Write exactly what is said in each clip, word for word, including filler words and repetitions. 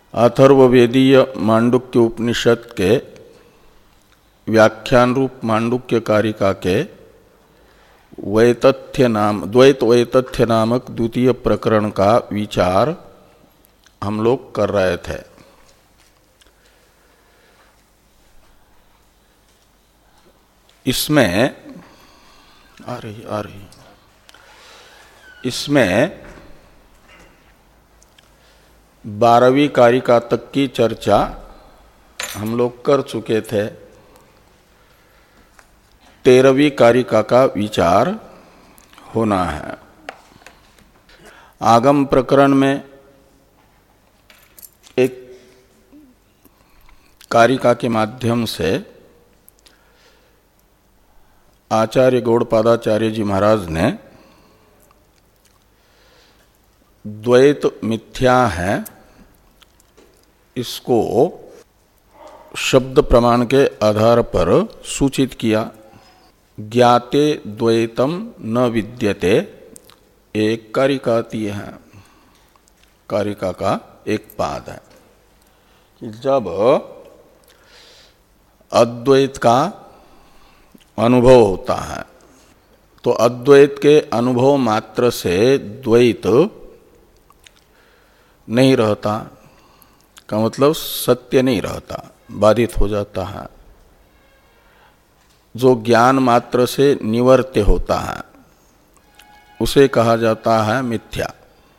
अथर्ववेदीय मांडुक्य उपनिषद के व्याख्यान रूप मांडुक्य कारिका के वैतथ्य नाम द्वैत वैतथ्य नामक द्वितीय प्रकरण का विचार हम लोग कर रहे थे। इसमें आ रही आ रही इसमें बारहवीं कारिका तक की चर्चा हम लोग कर चुके थे। तेरहवीं कारिका का विचार होना है। आगम प्रकरण में एक कारिका के माध्यम से आचार्य गौड़पादाचार्य जी महाराज ने द्वैत मिथ्या है इसको शब्द प्रमाण के आधार पर सूचित किया। ज्ञाते द्वैतम न विद्यते एक कारिका आती है, कारिका का एक पाद है कि जब अद्वैत का अनुभव होता है तो अद्वैत के अनुभव मात्र से द्वैत नहीं रहता, का मतलब सत्य नहीं रहता, बाधित हो जाता है। जो ज्ञान मात्र से निवर्त्य होता है उसे कहा जाता है मिथ्या।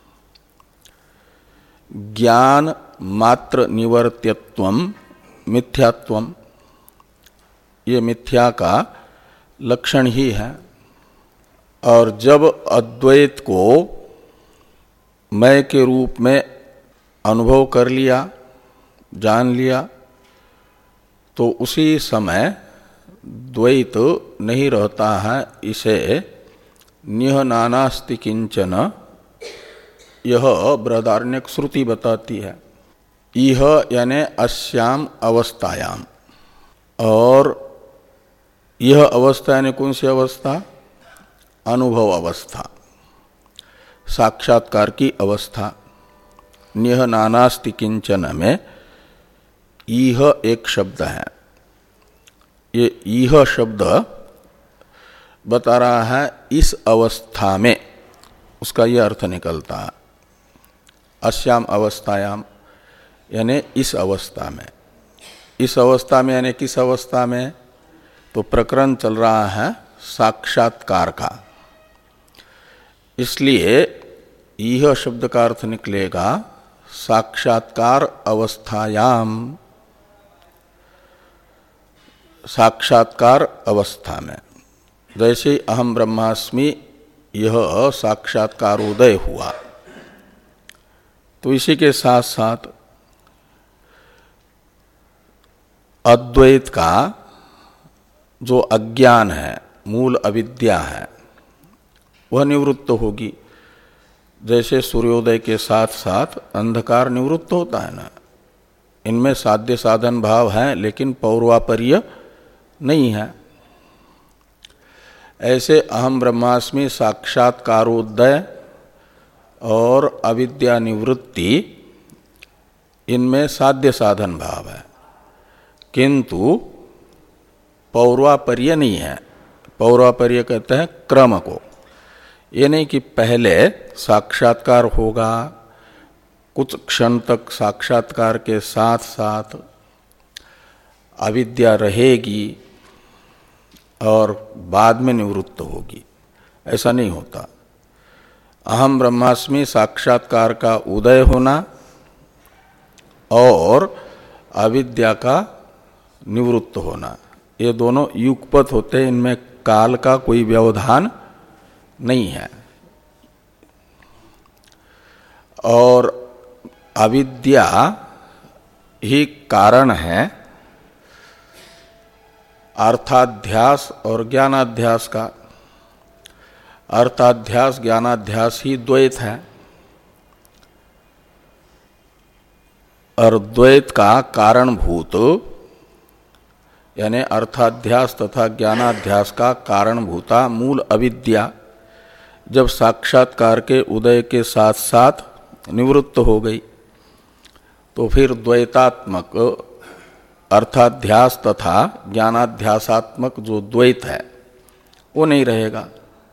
ज्ञान मात्र निवर्त्यत्वम मिथ्यात्वम, ये मिथ्या का लक्षण ही है। और जब अद्वैत को मैं के रूप में अनुभव कर लिया, जान लिया, तो उसी समय द्वैत नहीं रहता है। इसे निह नानास्ति किंचन यह बृहदारण्यक श्रुति बताती है। इह यानी अस्याम अवस्थायाम, और यह अवस्था यानी कौन सी अवस्था? अनुभव अवस्था, साक्षात्कार की अवस्था। निह नानास्ति किंचन में ईह एक शब्द है। ये ईह शब्द बता रहा है इस अवस्था में, उसका यह अर्थ निकलता है। अस्याम अवस्थायाम यानी इस अवस्था में। इस अवस्था में यानी किस अवस्था में? तो प्रकरण चल रहा है साक्षात्कार का, इसलिए यह शब्द का अर्थ निकलेगा साक्षात्कार अवस्थायाम, साक्षात्कार अवस्था में। जैसे अहम ब्रह्मास्मि यह साक्षात्कार उदय हुआ, तो इसी के साथ साथ अद्वैत का जो अज्ञान है, मूल अविद्या है, वह निवृत्त होगी। जैसे सूर्योदय के साथ साथ अंधकार निवृत्त होता है ना, इनमें साध्य साधन भाव है लेकिन पौर्वापर्य नहीं है। ऐसे अहम ब्रह्मास्मि साक्षात्कारोदय और अविद्या निवृत्ति, इनमें साध्य साधन भाव है किंतु पौर्वापर्य नहीं है। पौर्वापर्य कहते हैं क्रम को। ये नहीं कि पहले साक्षात्कार होगा, कुछ क्षण तक साक्षात्कार के साथ साथ अविद्या रहेगी और बाद में निवृत्त होगी, ऐसा नहीं होता। अहम ब्रह्मास्मि साक्षात्कार का उदय होना और अविद्या का निवृत्त होना, ये दोनों युगपत होते हैं। इनमें काल का कोई व्यवधान नहीं है। और अविद्या ही कारण है अर्थाध्यास और ज्ञानाध्यास का। अर्थाध्यास ज्ञानाध्यास ही द्वैत है, और द्वैत का कारणभूत यानी अर्थाध्यास तथा ज्ञानाध्यास का कारणभूता मूल अविद्या जब साक्षात्कार के उदय के साथ साथ निवृत्त हो गई तो फिर द्वैतात्मक अर्थाध्यास तथा ज्ञानाध्यासात्मक जो द्वैत है वो नहीं रहेगा।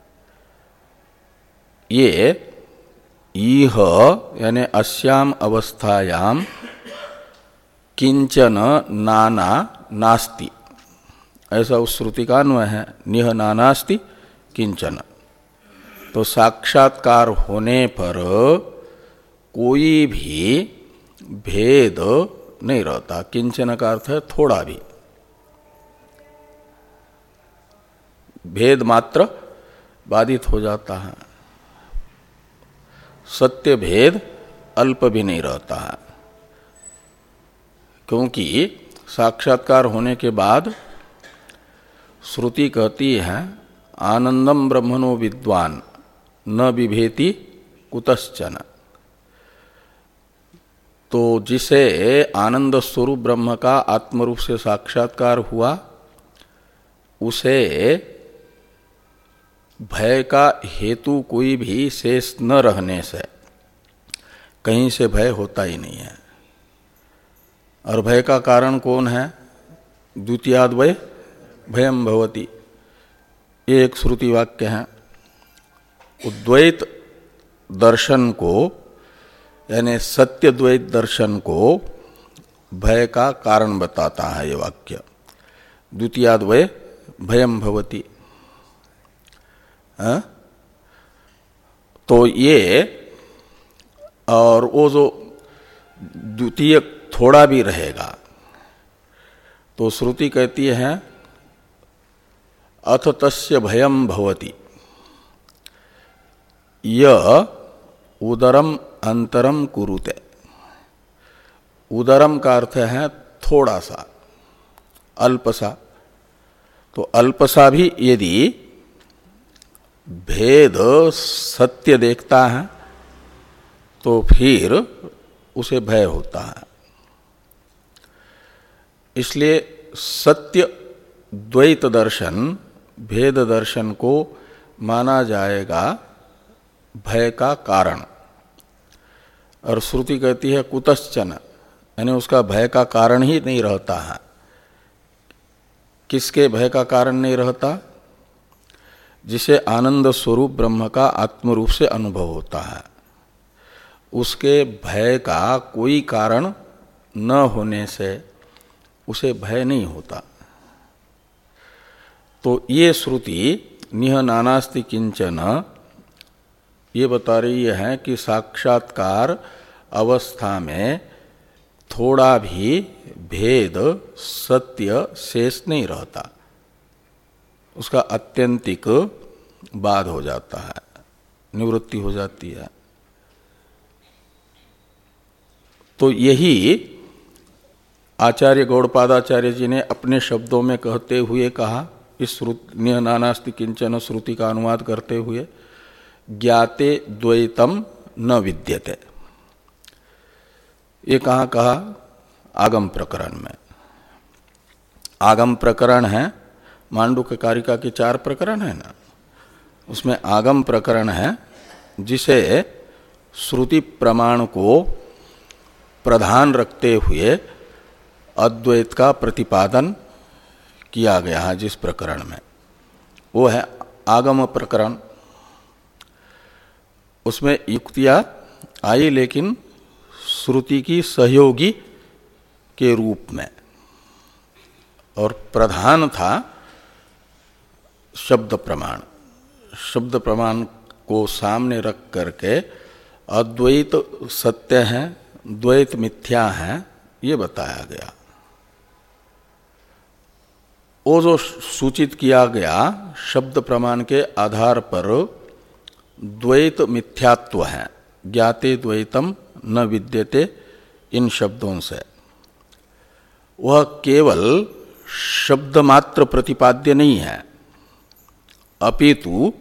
ये इह यानी अस्याम अवस्थायाम किंचन नाना नास्ति, ऐसा उस श्रुति का अन्वय है। निह नानास्ति किंचन, तो साक्षात्कार होने पर कोई भी भेद नहीं रहता। किंचन का अर्थ है थोड़ा भी, भेद मात्र बाधित हो जाता है। सत्य भेद अल्प भी नहीं रहता है, क्योंकि साक्षात्कार होने के बाद श्रुति कहती है आनंदम ब्रह्मणो विद्वान न बिभेति कुतश्चन। तो जिसे आनंद स्वरूप ब्रह्म का आत्मरूप से साक्षात्कार हुआ उसे भय का हेतु कोई भी शेष न रहने से कहीं से भय होता ही नहीं है। और भय का कारण कौन है? द्वितीयाद्वय भयम भवति, ये एक श्रुति वाक्य है। द्वैत दर्शन को यानी सत्य द्वैत दर्शन को भय का कारण बताता है ये वाक्य। द्वितीयाद्वय भयम भवति। हाँ? तो ये और वो जो द्वितीय थोड़ा भी रहेगा तो श्रुति कहती है अथ तस्य भयम भवति, यह उदरम अंतरम कुरुते। उदरम का अर्थ है थोड़ा सा, अल्प सा। तो अल्प सा भी यदि भेद सत्य देखता है तो फिर उसे भय होता है। इसलिए सत्य द्वैत दर्शन भेद दर्शन को माना जाएगा भय का कारण। और श्रुति कहती है कुतश्चन, यानी उसका भय का कारण ही नहीं रहता है। किसके भय का कारण नहीं रहता? जिसे आनंद स्वरूप ब्रह्म का आत्मरूप से अनुभव होता है, उसके भय का कोई कारण न होने से उसे भय नहीं होता। तो ये श्रुति निह नानास्ति किंचन ये बता रही है कि साक्षात्कार अवस्था में थोड़ा भी भेद सत्य शेष नहीं रहता, उसका अत्यंतिक बाध हो जाता है, निवृत्ति हो जाती है। तो यही आचार्य गौड़पादाचार्य जी ने अपने शब्दों में कहते हुए कहा, इस श्रुति निह नानास्ति किंचन श्रुति का अनुवाद करते हुए, ज्ञाते द्वैतम न विद्यते। ये कहाँ कहा? आगम प्रकरण में। आगम प्रकरण है, मांडुक्य कारिका के चार प्रकरण है ना, उसमें आगम प्रकरण है जिसे श्रुति प्रमाण को प्रधान रखते हुए अद्वैत का प्रतिपादन किया गया है। जिस प्रकरण में वो है आगम प्रकरण, उसमें युक्तियां आई लेकिन श्रुति की सहयोगी के रूप में, और प्रधान था शब्द प्रमाण। शब्द प्रमाण को सामने रख करके अद्वैत सत्य है, द्वैत मिथ्या है, ये बताया गया। वो जो सूचित किया गया शब्द प्रमाण के आधार पर द्वैत मिथ्यात्व है, ज्ञाते द्वैतम न विद्यते, इन शब्दों से वह केवल शब्द मात्र प्रतिपाद्य नहीं है, अपितु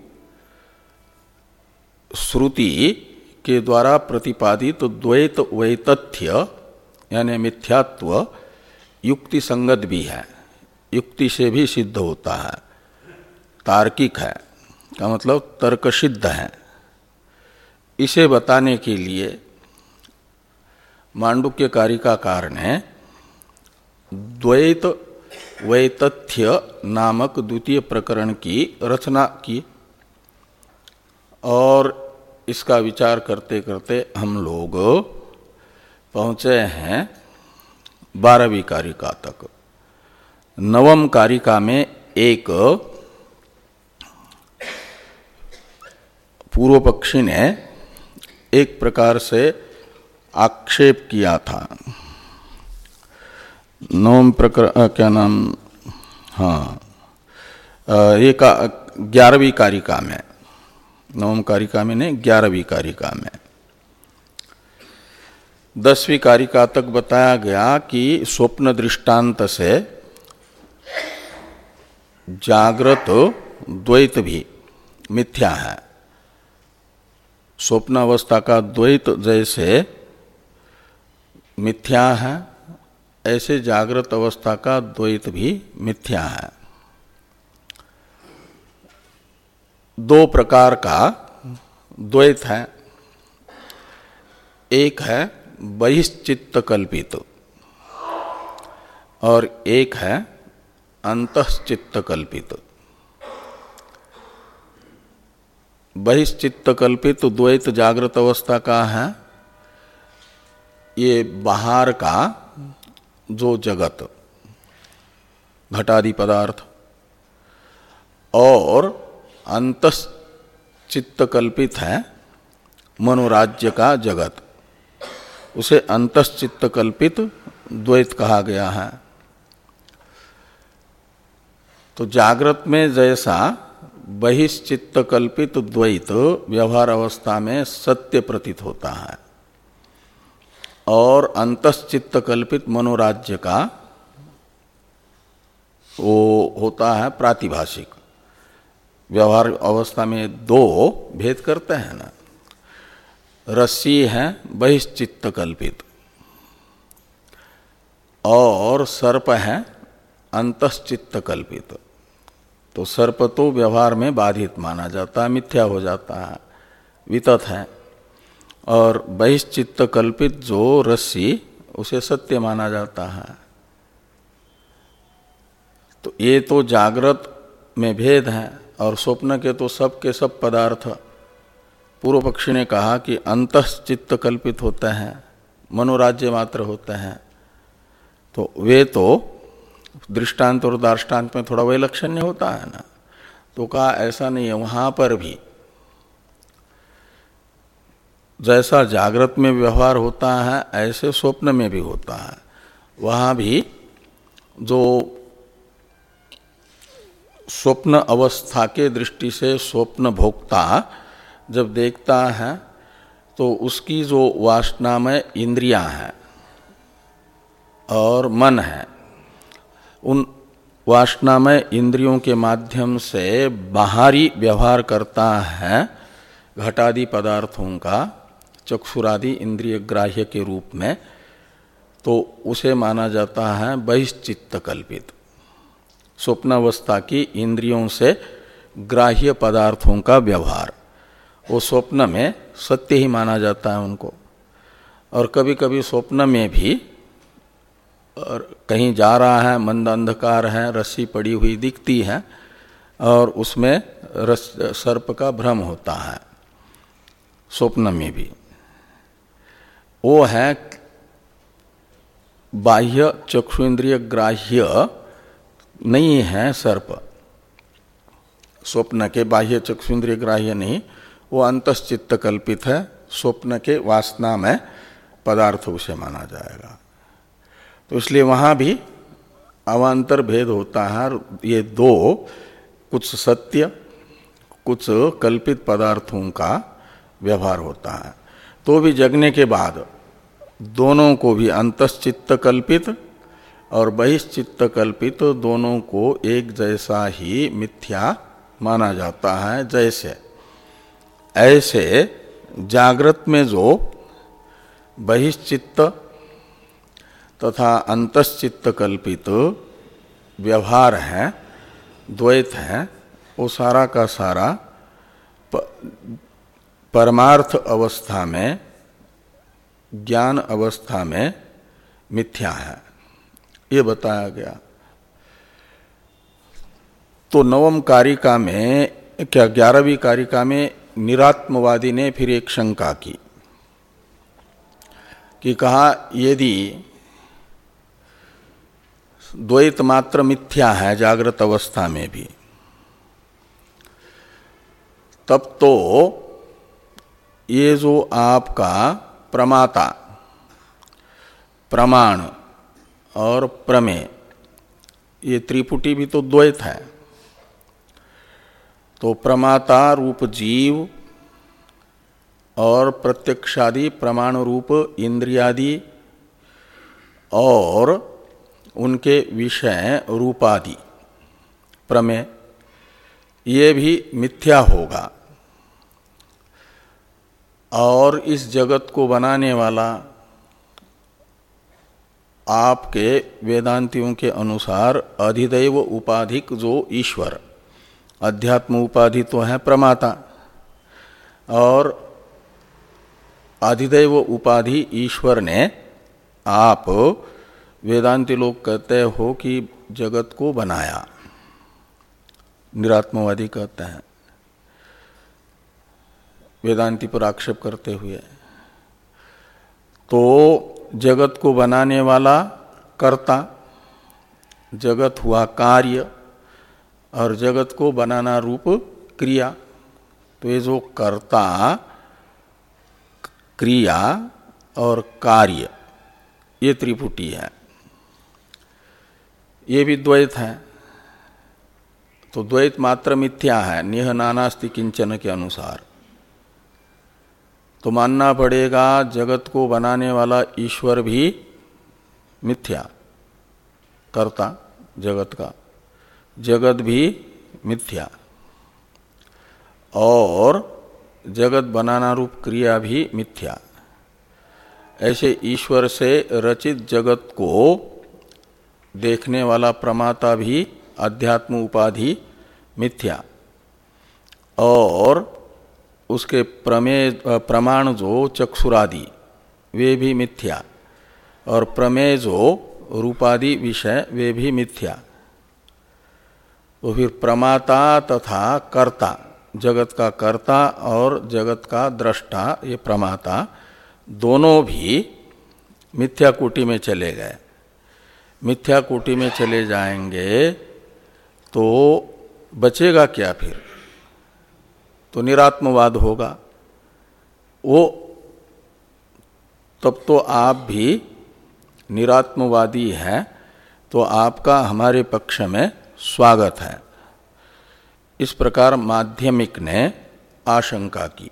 श्रुति के द्वारा प्रतिपादित द्वैत वैतथ्य यानी मिथ्यात्व युक्ति संगत भी है, युक्ति से भी सिद्ध होता है, तार्किक है, का मतलब तर्कसिद्ध है। इसे बताने के लिए मांडुक्य कारिकाकार ने द्वैत वैतथ्य नामक द्वितीय प्रकरण की रचना की और इसका विचार करते करते हम लोग पहुँचे हैं बारहवीं कारिका तक। नवम कारिका में एक पूर्व पक्षी ने एक प्रकार से आक्षेप किया था। नवम प्रकरण क्या नाम, हाँ, एक ग्यारहवीं कारिका में, नवम कारिका में नहीं ग्यारहवीं कारिका में, दसवीं कारिका तक बताया गया कि स्वप्न दृष्टांत से जागृत द्वैत भी मिथ्या है। स्वप्न अवस्था का द्वैत जैसे मिथ्या है, ऐसे जागृत अवस्था का द्वैत भी मिथ्या है। दो प्रकार का द्वैत है, एक है बहिश्चित्त कल्पित और एक है अंतश्चित्त कल्पित। बहिश्चित्त कल्पित द्वैत जागृत अवस्था का है, ये बाहर का जो जगत घटादि पदार्थ, और अंतश्चित्त कल्पित है मनोराज्य का जगत, उसे अंतश्चित्त कल्पित द्वैत कहा गया है। तो जागृत में जैसा बहिश्चित्त कल्पित द्वैत व्यवहार अवस्था में सत्य प्रतीत होता है और अंतश्चित्त कल्पित मनोराज्य का वो होता है प्रातिभाषिक। व्यवहार अवस्था में दो भेद करते हैं ना, रस्सी है बहिश्चित्त कल्पित और सर्प है अंतश्चित्त कल्पित। तो सर्प तो व्यवहार में बाधित माना जाता है, मिथ्या हो जाता है, वितत है, और बहिश्चित्त कल्पित जो रस्सी उसे सत्य माना जाता है। तो ये तो जागृत में भेद है और स्वप्न के तो सब के सब पदार्थ। पूर्व पक्षी ने कहा कि अंतश्चित्त कल्पित होते हैं, मनोराज्य मात्र होते हैं, तो वे तो दृष्टांत और दार्ष्टान्त में थोड़ा वैलक्षण्य होता है ना। तो कहा ऐसा नहीं है, वहां पर भी जैसा जागृत में व्यवहार होता है ऐसे स्वप्न में भी होता है। वहां भी जो स्वप्न अवस्था के दृष्टि से स्वप्न भोक्ता जब देखता है तो उसकी जो वासनामय इंद्रियां हैं और मन है, उन वासनामय इंद्रियों के माध्यम से बाहरी व्यवहार करता है घटादि पदार्थों का चक्षुरादि इंद्रिय ग्राह्य के रूप में, तो उसे माना जाता है बहिश्चित्त कल्पित। स्वप्नावस्था की इंद्रियों से ग्राह्य पदार्थों का व्यवहार वो स्वप्न में सत्य ही माना जाता है उनको। और कभी कभी स्वप्न में भी और कहीं जा रहा है, मंद अंधकार है, रस्सी पड़ी हुई दिखती है और उसमें रस सर्प का भ्रम होता है, स्वप्न में भी। वो है बाह्य चक्षुइंद्रिय ग्राह्य नहीं है सर्प, स्वप्न के बाह्य चक्षुइंद्रिय ग्राह्य नहीं, वो अंतश्चित्त कल्पित है, स्वप्न के वासना में पदार्थ उसे माना जाएगा। तो इसलिए वहाँ भी अवान्तर भेद होता है। ये दो कुछ सत्य कुछ कल्पित पदार्थों का व्यवहार होता है। तो भी जगने के बाद दोनों को भी अंतश्चित्त कल्पित और बहिश्चित्त कल्पित दोनों को एक जैसा ही मिथ्या माना जाता है। जैसे ऐसे जागृत में जो बहिश्चित्त तथा अंतश्चित्त कल्पित व्यवहार है, द्वैत है, वो सारा का सारा परमार्थ अवस्था में ज्ञान अवस्था में मिथ्या है, ये बताया गया। तो नवम कारिका में, क्या ग्यारहवीं कारिका में निरात्मवादी ने फिर एक शंका की कि कहा यदि द्वैत मात्र मिथ्या है जागृत अवस्था में भी, तब तो ये जो आपका प्रमाता, प्रमाण और प्रमेय, ये त्रिपुटी भी तो द्वैत है। तो प्रमाता रूप जीव और प्रत्यक्षादि प्रमाण रूप इंद्रियादि और उनके विषय रूपादि प्रमेय, ये भी मिथ्या होगा। और इस जगत को बनाने वाला आपके वेदांतियों के अनुसार अधिदैव उपाधिक जो ईश्वर, अध्यात्म उपाधि तो है प्रमाता, और अधिदैव उपाधि ईश्वर ने, आप वेदांती लोग कहते हो कि जगत को बनाया, निरात्मवादी कहते हैं वेदांती पर आक्षेप करते हुए। तो जगत को बनाने वाला कर्ता, जगत हुआ कार्य और जगत को बनाना रूप क्रिया। तो ये जो कर्ता, क्रिया और कार्य, ये त्रिपुटी है, ये भी द्वैत है। तो द्वैत मात्र मिथ्या है नेह नानास्ति किंचन के अनुसार। तो मानना पड़ेगा जगत को बनाने वाला ईश्वर भी मिथ्या, कर्ता जगत का, जगत भी मिथ्या, और जगत बनाना रूप क्रिया भी मिथ्या। ऐसे ईश्वर से रचित जगत को देखने वाला प्रमाता भी अध्यात्म उपाधि मिथ्या, और उसके प्रमेय प्रमाण जो चक्षुरादि वे भी मिथ्या, और प्रमेय जो रूपादि विषय वे भी मिथ्या। तो फिर प्रमाता तथा कर्ता, जगत का कर्ता और जगत का दृष्टा, ये प्रमाता दोनों भी मिथ्या कोटि में चले गए। मिथ्या कोटि में चले जाएंगे तो बचेगा क्या फिर? तो निरात्मवाद होगा वो। तब तो आप भी निरात्मवादी हैं, तो आपका हमारे पक्ष में स्वागत है। इस प्रकार माध्यमिक ने आशंका की।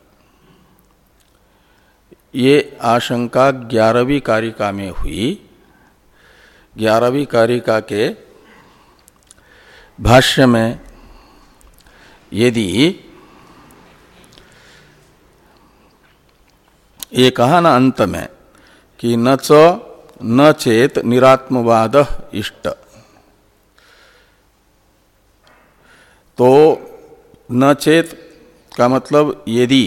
ये आशंका ग्यारहवीं कारिका में हुई। ग्यारहवीं कारिका के भाष्य में यदि ये कहा ना अंत में कि न च न चेत निरात्मवाद इष्ट, तो न चेत का मतलब यदि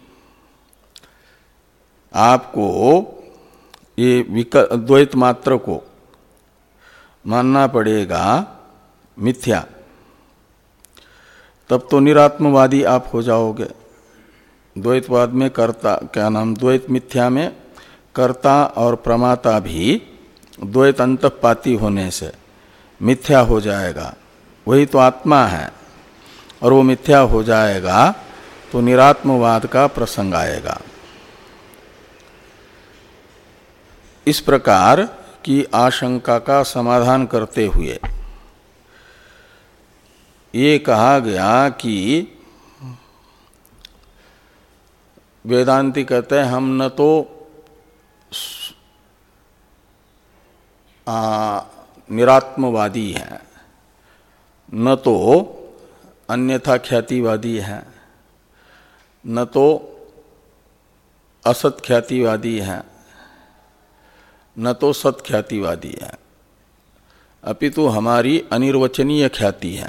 आपको ये द्वैत मात्र को मानना पड़ेगा मिथ्या, तब तो निरात्मवादी आप हो जाओगे। द्वैतवाद में कर्ता, क्या नाम, द्वैत मिथ्या में कर्ता और प्रमाता भी द्वैत अंतःपाती होने से मिथ्या हो जाएगा। वही तो आत्मा है, और वो मिथ्या हो जाएगा तो निरात्मवाद का प्रसंग आएगा। इस प्रकार की आशंका का समाधान करते हुए ये कहा गया कि वेदांती कहते हैं हम न तो आ, निरात्मवादी हैं, न तो अन्यथा ख्यातिवादी हैं, न तो असत ख्यातिवादी हैं, न तो सत ख्यातिवादी हैं, अपितु हमारी अनिर्वचनीय ख्याति है,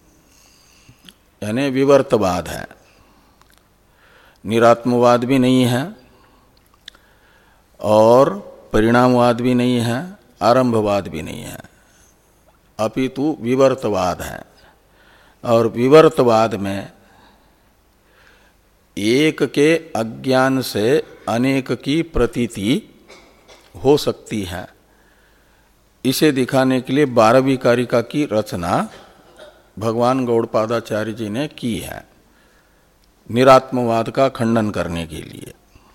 यानी विवर्तवाद है। निरात्मवाद भी नहीं है और परिणामवाद भी नहीं है, आरंभवाद भी नहीं है, अपितु विवर्तवाद है। और विवर्तवाद में एक के अज्ञान से अनेक की प्रतीति हो सकती है। इसे दिखाने के लिए बारहवीं कारिका की रचना भगवान गौड़पादाचार्य जी ने की है, निरात्मवाद का खंडन करने के लिए।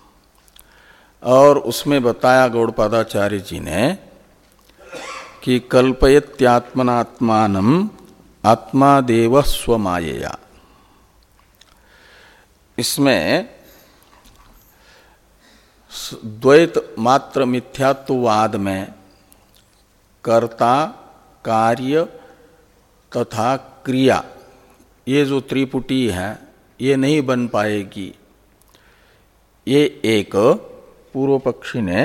और उसमें बताया गौड़पादाचार्य जी ने कि कल्पयत्यात्मनात्मानम् आत्मादेव स्वमायया। इसमें द्वैत मात्र मिथ्यात्ववाद में कर्ता, कार्य तथा क्रिया, ये जो त्रिपुटी है ये नहीं बन पाएगी। ये एक पूर्व पक्षी ने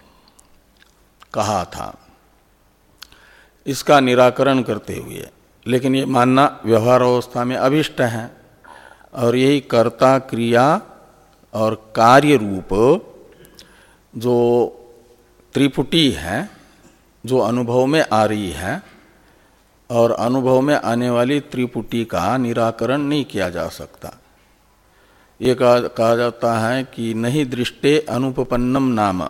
कहा था, इसका निराकरण करते हुए। लेकिन ये मानना व्यवहार अवस्था में अभिष्ट है, और यही कर्ता, क्रिया और कार्य रूप जो त्रिपुटी है, जो अनुभव में आ रही है, और अनुभव में आने वाली त्रिपुटी का निराकरण नहीं किया जा सकता। ये कहा, कहा जाता है कि नहीं दृष्टे अनुपपन्नम नाम।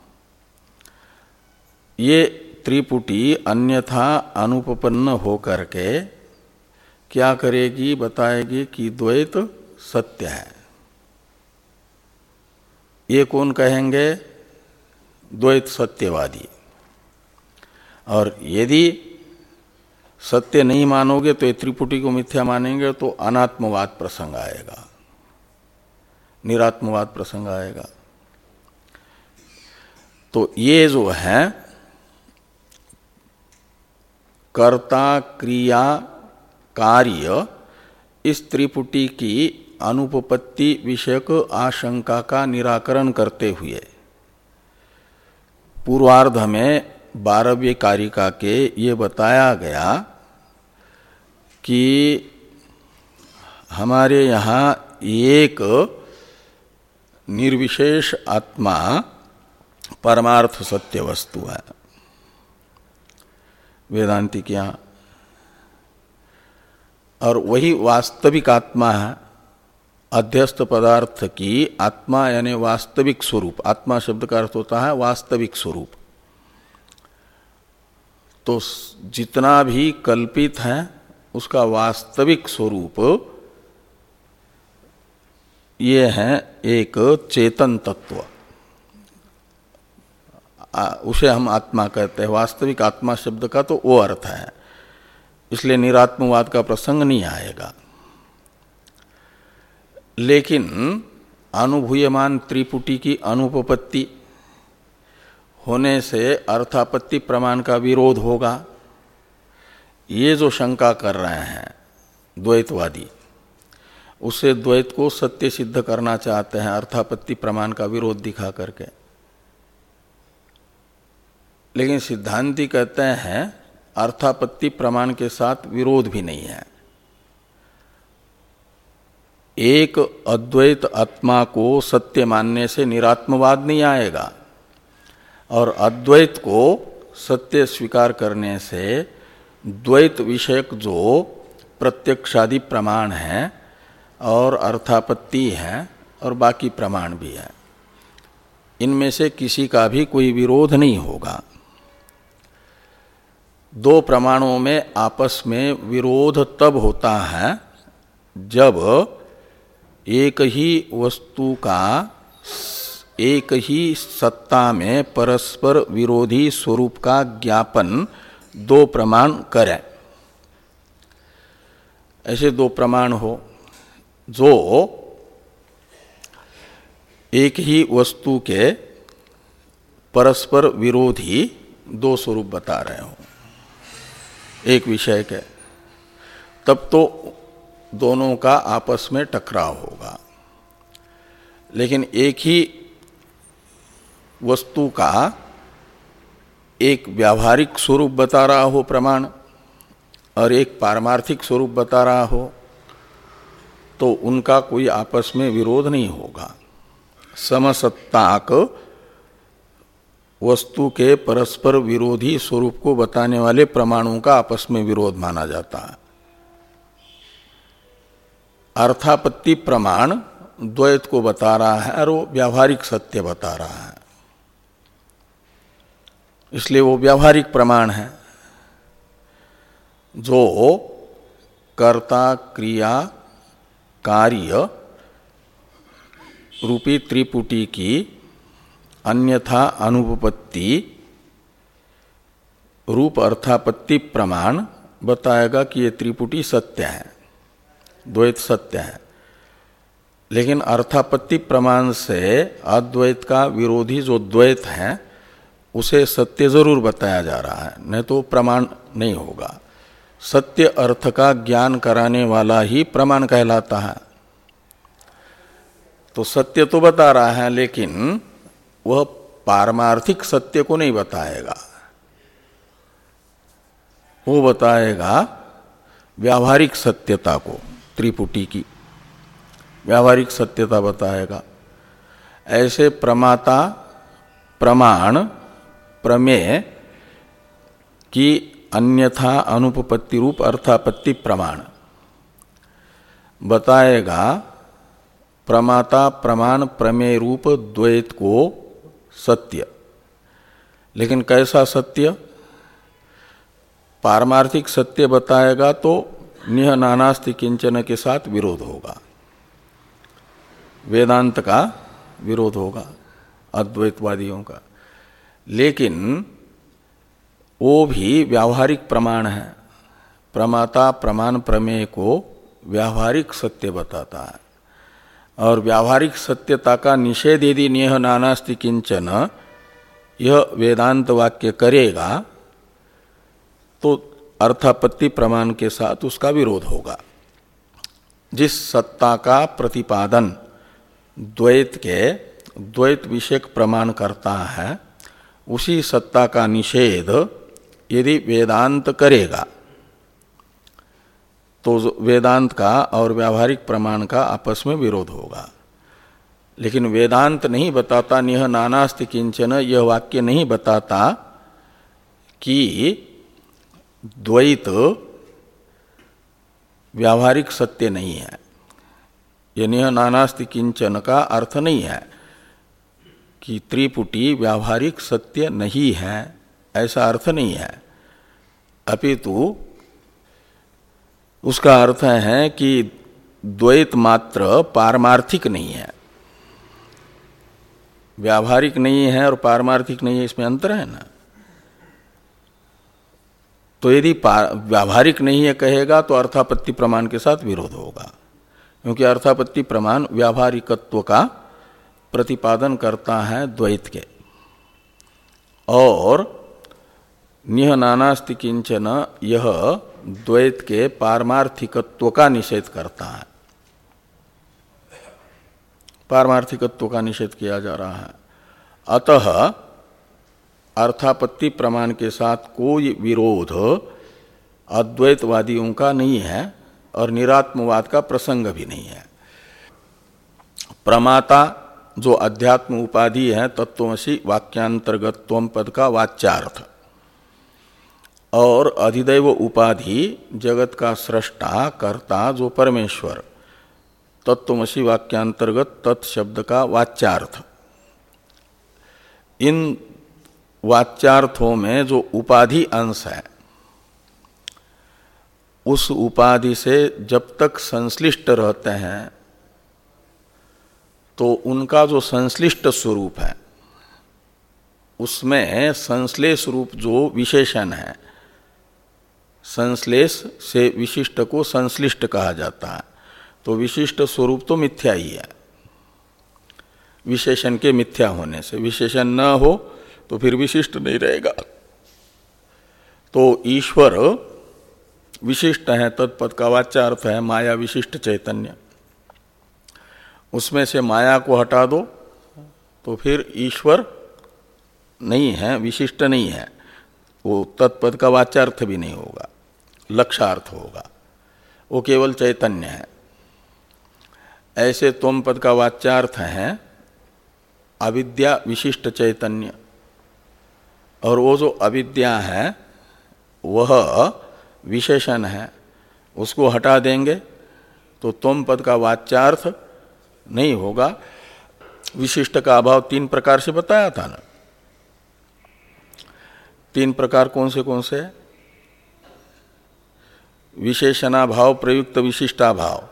ये त्रिपुटी अन्यथा अनुपपन्न होकर के क्या करेगी, बताएगी कि द्वैत सत्य है। ये कौन कहेंगे? द्वैत सत्यवादी। और यदि सत्य नहीं मानोगे तो ये त्रिपुटी को मिथ्या मानेंगे तो अनात्मवाद प्रसंग आएगा, निरात्मवाद प्रसंग आएगा। तो ये जो है कर्ता, क्रिया, कार्य, इस त्रिपुटी की अनुपपत्ति विषयक आशंका का निराकरण करते हुए पूर्वार्ध में बारहवीं कारिका के ये बताया गया कि हमारे यहाँ एक निर्विशेष आत्मा परमार्थ सत्य वस्तु है, वेदांती के यहाँ, और वही वास्तविक आत्मा है। अध्यस्त पदार्थ की आत्मा यानी वास्तविक स्वरूप, आत्मा शब्द का अर्थ होता है वास्तविक स्वरूप। तो जितना भी कल्पित है उसका वास्तविक स्वरूप ये है एक चेतन तत्व, उसे हम आत्मा कहते हैं। वास्तविक आत्मा शब्द का तो वो अर्थ है, इसलिए निरात्मवाद का प्रसंग नहीं आएगा। लेकिन अनुभूयमान त्रिपुटी की अनुपपत्ति होने से अर्थापत्ति प्रमाण का विरोध होगा, ये जो शंका कर रहे हैं द्वैतवादी, उससे द्वैत को सत्य सिद्ध करना चाहते हैं अर्थापत्ति प्रमाण का विरोध दिखा करके। लेकिन सिद्धांती कहते हैं अर्थापत्ति प्रमाण के साथ विरोध भी नहीं है। एक अद्वैत आत्मा को सत्य मानने से निरात्मवाद नहीं आएगा, और अद्वैत को सत्य स्वीकार करने से द्वैत विषयक जो प्रत्यक्षादि प्रमाण है और अर्थापत्ति है और बाकी प्रमाण भी है, इनमें से किसी का भी कोई विरोध नहीं होगा। दो प्रमाणों में आपस में विरोध तब होता है जब एक ही वस्तु का एक ही सत्ता में परस्पर विरोधी स्वरूप का ज्ञापन दो प्रमाण करें। ऐसे दो प्रमाण हो जो एक ही वस्तु के परस्पर विरोधी दो स्वरूप बता रहे हो एक विषय के, तब तो दोनों का आपस में टकराव होगा। लेकिन एक ही वस्तु का एक व्यावहारिक स्वरूप बता रहा हो प्रमाण और एक पारमार्थिक स्वरूप बता रहा हो, तो उनका कोई आपस में विरोध नहीं होगा। समसत्ताक वस्तु के परस्पर विरोधी स्वरूप को बताने वाले प्रमाणों का आपस में विरोध माना जाता है। अर्थापत्ति प्रमाण द्वैत को बता रहा है और वो व्यावहारिक सत्य बता रहा है, इसलिए वो व्यावहारिक प्रमाण है। जो कर्ता क्रिया कार्य रूपी त्रिपुटी की अन्यथा अनुपपत्ति रूप अर्थापत्ति प्रमाण बताएगा कि ये त्रिपुटी सत्य है, द्वैत सत्य है। लेकिन अर्थापत्ति प्रमाण से अद्वैत का विरोधी जो द्वैत है उसे सत्य जरूर बताया जा रहा है, नहीं तो प्रमाण नहीं होगा। सत्य अर्थ का ज्ञान कराने वाला ही प्रमाण कहलाता है। तो सत्य तो बता रहा है, लेकिन वह पारमार्थिक सत्य को नहीं बताएगा, वो बताएगा व्यावहारिक सत्यता को, त्रिपुटी की व्यावहारिक सत्यता बताएगा। ऐसे प्रमाता प्रमाण प्रमेय की अन्यथा अनुपपत्ति रूप अर्थापत्ति प्रमाण बताएगा प्रमाता प्रमाण प्रमेय रूप द्वैत को सत्य। लेकिन कैसा सत्य? पारमार्थिक सत्य बताएगा तो निह नानास्ति किंचन के साथ विरोध होगा, वेदांत का विरोध होगा, अद्वैतवादियों का। लेकिन वो भी व्यावहारिक प्रमाण है। प्रमाता प्रमाण प्रमेय को व्यावहारिक सत्य बताता है, और व्यावहारिक सत्यता का निषेध यदि नेह नानास्ति किंचन यह वेदांत वाक्य करेगा तो अर्थापत्ति प्रमाण के साथ उसका विरोध होगा। जिस सत्ता का प्रतिपादन द्वैत के द्वैत विषयक प्रमाण करता है, उसी सत्ता का निषेध यदि वेदांत करेगा तो वेदांत का और व्यावहारिक प्रमाण का आपस में विरोध होगा। लेकिन वेदांत नहीं बताता, निह नानास्ति किंचन यह वाक्य नहीं बताता कि द्वैत व्यावहारिक सत्य नहीं है। यह निह नानास्ति किंचन का अर्थ नहीं है कि त्रिपुटी व्यावहारिक सत्य नहीं है, ऐसा अर्थ नहीं है। अपितु उसका अर्थ है कि द्वैत मात्र पारमार्थिक नहीं है, व्यावहारिक नहीं है और पारमार्थिक नहीं है, इसमें अंतर है ना। तो यदि व्यावहारिक नहीं है कहेगा तो अर्थापत्ति प्रमाण के साथ विरोध होगा, क्योंकि अर्थापत्ति प्रमाण व्यावहारिकत्व का प्रतिपादन करता है द्वैत के, और निह नानास्ति किंचन यह द्वैत के पारमार्थिकत्व का निषेध करता है। पारमार्थिकत्व का निषेध किया जा रहा है। अतः अर्थापत्ति प्रमाण के साथ कोई विरोध अद्वैतवादियों का नहीं है और निरात्मवाद का प्रसंग भी नहीं है। प्रमाता जो अध्यात्म उपाधि है तत्वमसि वाक्यांतर्गत्वम पद का वाच्यार्थ, और अधिदैव उपाधि जगत का सृष्टा कर्ता जो परमेश्वर, तत्वमसि वाक्यांतर्गत तत्शब्द का वाच्यार्थ। इन वाच्यार्थों में जो उपाधि अंश है, उस उपाधि से जब तक संश्लिष्ट रहते हैं तो उनका जो संश्लिष्ट स्वरूप है उसमें संश्लेष रूप जो विशेषण है, संश्लेष से विशिष्ट को संश्लिष्ट कहा जाता है। तो विशिष्ट स्वरूप तो मिथ्या ही है, विशेषण के मिथ्या होने से। विशेषण न हो तो फिर विशिष्ट नहीं रहेगा। तो ईश्वर विशिष्ट है, तत्पद का वाच्यार्थ है माया विशिष्ट चैतन्य। उसमें से माया को हटा दो तो फिर ईश्वर नहीं है, विशिष्ट नहीं है, वो तत्पद का वाच्यार्थ भी नहीं होगा, लक्ष्यार्थ होगा, वो केवल चैतन्य है। ऐसे त्वम पद का वाच्यार्थ है अविद्या विशिष्ट चैतन्य, और वो जो अविद्या है वह विशेषण है, उसको हटा देंगे तो त्वम पद का वाच्यार्थ नहीं होगा। विशिष्ट का अभाव तीन प्रकार से बताया था ना। तीन प्रकार कौन से कौन से? विशेषणाभाव प्रयुक्त विशिष्टाभाव,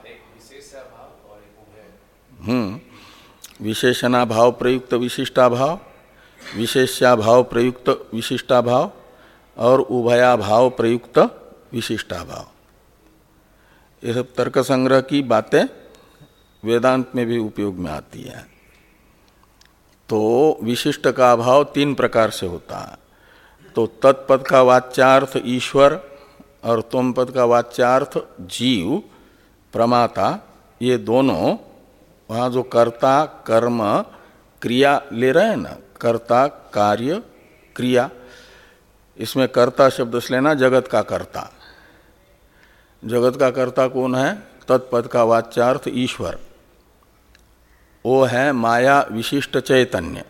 हम्म विशेषणाभाव प्रयुक्त विशिष्टाभाव, विशेष्याभाव प्रयुक्त विशिष्टाभाव और उभयाभाव प्रयुक्त विशिष्टाभाव। ये सब तर्क संग्रह की बातें वेदांत में भी उपयोग में आती है। तो विशिष्ट का अभाव तीन प्रकार से होता है। तो तत्पद का वाच्यार्थ ईश्वर और त्वम पद का वाच्यार्थ जीव प्रमाता, ये दोनों वहाँ जो कर्ता कर्म क्रिया ले रहे हैं ना, कर्ता कार्य क्रिया, इसमें कर्ता शब्द से लेना जगत का कर्ता। जगत का कर्ता कौन है? तत्पद का वाच्यार्थ ईश्वर, वो है माया विशिष्ट चैतन्य।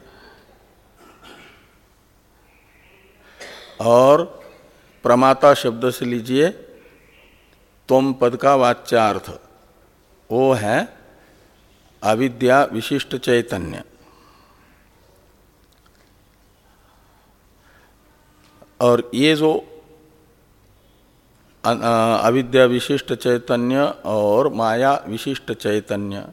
और प्रमाता शब्द से लीजिए त्वम पद का वाच्यार्थ, वो है अविद्या विशिष्ट चैतन्य। और ये जो अविद्या विशिष्ट चैतन्य और माया विशिष्ट चैतन्य,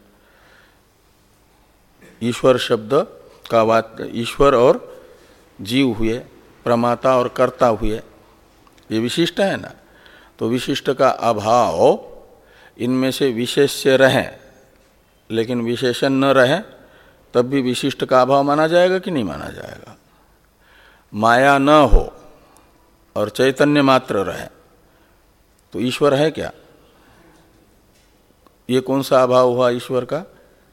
ईश्वर शब्द का वाक्य, ईश्वर और जीव हुए, प्रमाता और कर्ता हुए, ये विशिष्ट है ना। तो विशिष्ट का अभाव, इनमें से विशेष्य रहे लेकिन विशेषण न रहे तब भी विशिष्ट का अभाव माना जाएगा कि नहीं माना जाएगा? माया न हो और चैतन्य मात्र रहे तो ईश्वर है क्या? ये कौन सा अभाव हुआ ईश्वर का?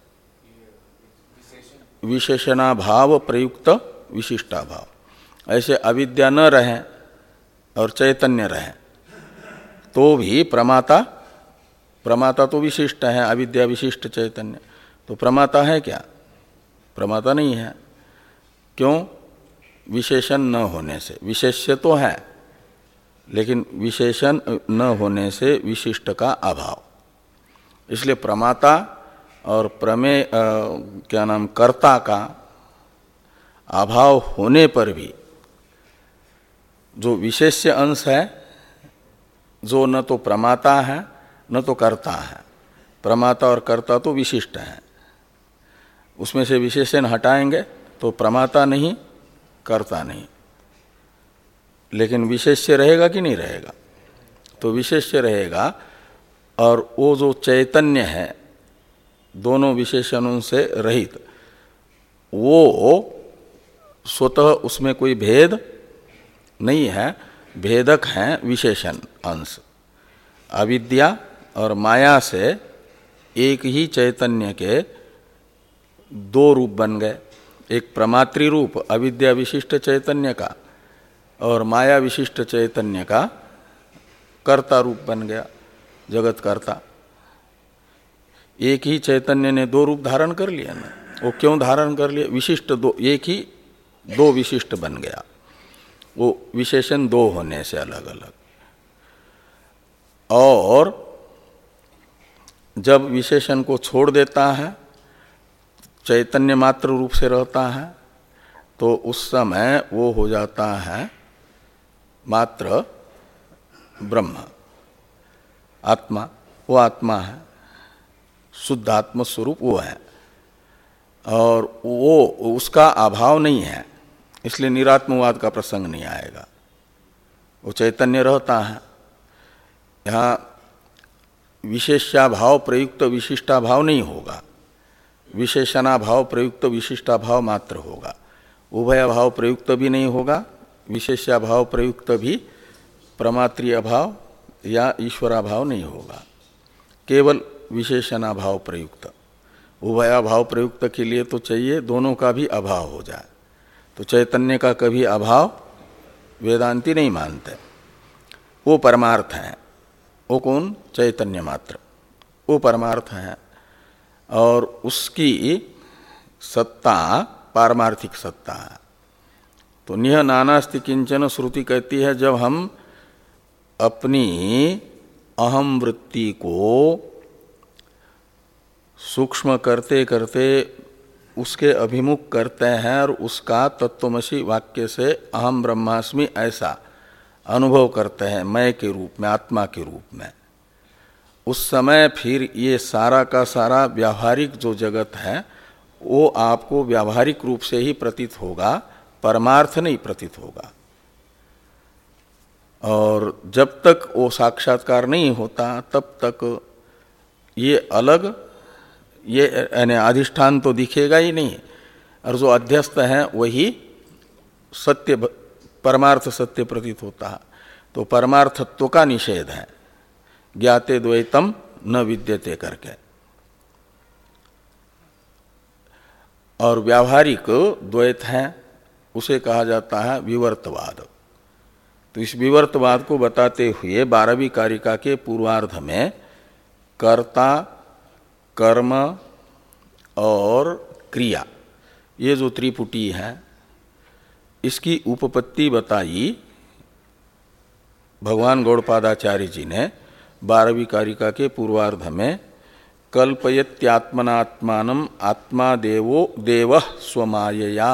विशेषणाभाव प्रयुक्त विशिष्टाभाव। ऐसे अविद्या न रहे और चैतन्य रहे तो भी प्रमाता, प्रमाता तो विशिष्ट है, अविद्या विशिष्ट चैतन्य, तो प्रमाता है क्या? प्रमाता नहीं है। क्यों? विशेषण न होने से। विशेष्य तो है लेकिन विशेषण न होने से विशिष्ट का अभाव। इसलिए प्रमाता और प्रमेय क्या नाम कर्ता का अभाव होने पर भी जो विशेष्य अंश है, जो न तो प्रमाता है न तो कर्ता है, प्रमाता और कर्ता तो विशिष्ट है, उसमें से विशेषण हटाएंगे तो प्रमाता नहीं कर्ता नहीं, लेकिन विशेष्य रहेगा कि नहीं रहेगा? तो विशेष्य रहेगा। और वो जो चैतन्य है दोनों विशेषणों से रहित, वो स्वतः उसमें कोई भेद नहीं है, भेदक है विशेषण अंश। अविद्या और माया से एक ही चैतन्य के दो रूप बन गए, एक प्रमात्री रूप अविद्या विशिष्ट चैतन्य का और माया विशिष्ट चैतन्य का कर्ता रूप बन गया, जगत कर्ता। एक ही चैतन्य ने दो रूप धारण कर लिया ना। वो क्यों धारण कर लिया? विशिष्ट दो, एक ही दो विशिष्ट बन गया, वो विशेषण दो होने से अलग अलग। और जब विशेषण को छोड़ देता है, चैतन्य मात्र रूप से रहता है, तो उस समय वो हो जाता है मात्र ब्रह्म, आत्मा। वो आत्मा है, शुद्ध आत्म स्वरूप वो है, और वो उसका अभाव नहीं है, इसलिए निरात्मवाद का प्रसंग नहीं आएगा। वो चैतन्य रहता है। यहाँ विशेष्याभाव प्रयुक्त विशिष्टाभाव नहीं होगा, विशेषणाभाव प्रयुक्त विशिष्टाभाव मात्र होगा। उभयाभाव प्रयुक्त भी नहीं होगा, विशेष्याभाव प्रयुक्त भी प्रमात्रीय अभाव या ईश्वराभाव नहीं होगा, केवल विशेषणाभाव प्रयुक्त। उभयाभाव प्रयुक्त के लिए तो चाहिए दोनों का भी अभाव हो जाए। तो चैतन्य का कभी अभाव वेदांती नहीं मानते, वो परमार्थ है। वो कौन? चैतन्य मात्र, वो परमार्थ है। और उसकी सत्ता पारमार्थिक सत्ता है। तो निह नानास्ति किंचन श्रुति कहती है जब हम अपनी अहम वृत्ति को सूक्ष्म करते करते उसके अभिमुख करते हैं और उसका तत्वमसि वाक्य से अहम ब्रह्मास्मि ऐसा अनुभव करते हैं मैं के रूप में, आत्मा के रूप में, उस समय फिर ये सारा का सारा व्यावहारिक जो जगत है वो आपको व्यावहारिक रूप से ही प्रतीत होगा, परमार्थ नहीं प्रतीत होगा। और जब तक वो साक्षात्कार नहीं होता तब तक ये अलग, ये यानी अधिष्ठान तो दिखेगा ही नहीं, और जो अध्यस्त है वही सत्य, परमार्थ सत्य प्रतीत होता है। तो परमार्थत्व का निषेध है, ज्ञाते द्वैतम न विद्यते करके। और व्यावहारिक द्वैत है उसे कहा जाता है विवर्तवाद। तो इस विवर्तवाद को बताते हुए बारहवीं कारिका के पूर्वार्ध में कर्ता, कर्म और क्रिया, ये जो त्रिपुटी है इसकी उपपत्ति बताई भगवान गौड़पादाचार्य जी ने बारहवीं कारिका के पूर्वार्ध में कल्पयत्यात्मनात्मानं आत्मा देवो देवः स्वमायया।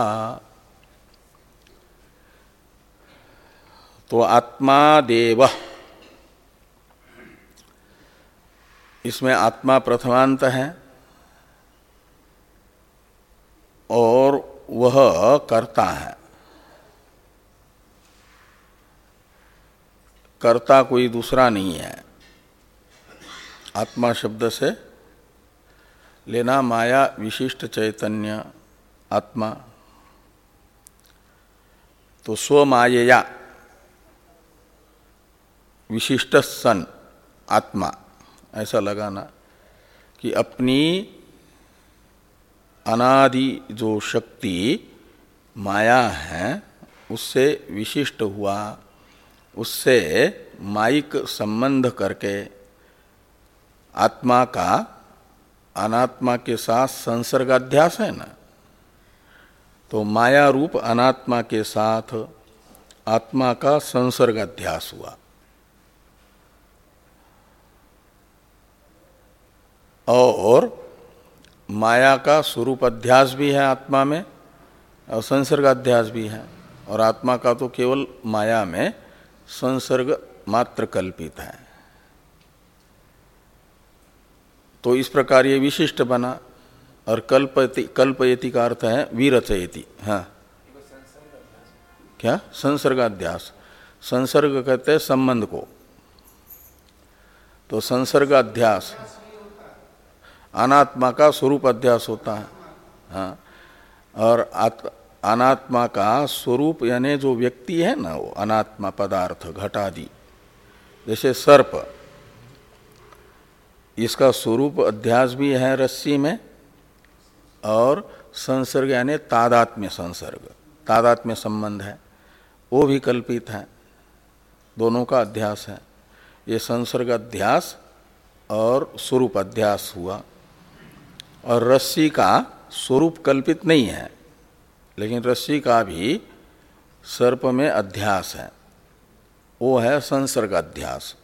तो आत्मा देव, इसमें आत्मा प्रथमांत है और वह कर्ता है। कर्ता कोई दूसरा नहीं है। आत्मा शब्द से लेना माया विशिष्ट चैतन्य आत्मा, तो स्वमायया विशिष्ट सन आत्मा, ऐसा लगाना कि अपनी अनादि जो शक्ति माया है उससे विशिष्ट हुआ, उससे मायिक संबंध करके आत्मा का अनात्मा के साथ संसर्गाध्यास है ना, तो माया रूप अनात्मा के साथ आत्मा का संसर्गाध्यास हुआ। और माया का स्वरूप अध्यास भी है आत्मा में और संसर्गाध्यास भी है, और आत्मा का तो केवल माया में संसर्ग मात्र कल्पित है। तो इस प्रकार ये विशिष्ट बना। और कल्पयति, कल्पयति का अर्थ है विरचयति। हाँ, क्या संसर्गाध्यास, संसर्ग कहते हैं संबंध को, तो संसर्गाध्यास अनात्मा का स्वरूप अध्यास होता है। हाँ, और अनात्मा का स्वरूप यानी जो व्यक्ति है ना, वो अनात्मा पदार्थ घटादि, जैसे सर्प, इसका स्वरूप अध्यास भी है रस्सी में, और संसर्ग यानी तादात्म्य संसर्ग, तादात्म्य संबंध है, वो भी कल्पित है, दोनों का अध्यास है। ये संसर्ग अध्यास और स्वरूप अध्यास हुआ। और रस्सी का स्वरूप कल्पित नहीं है, लेकिन रस्सी का भी सर्प में अध्यास है, वो है संसर्ग अध्यास।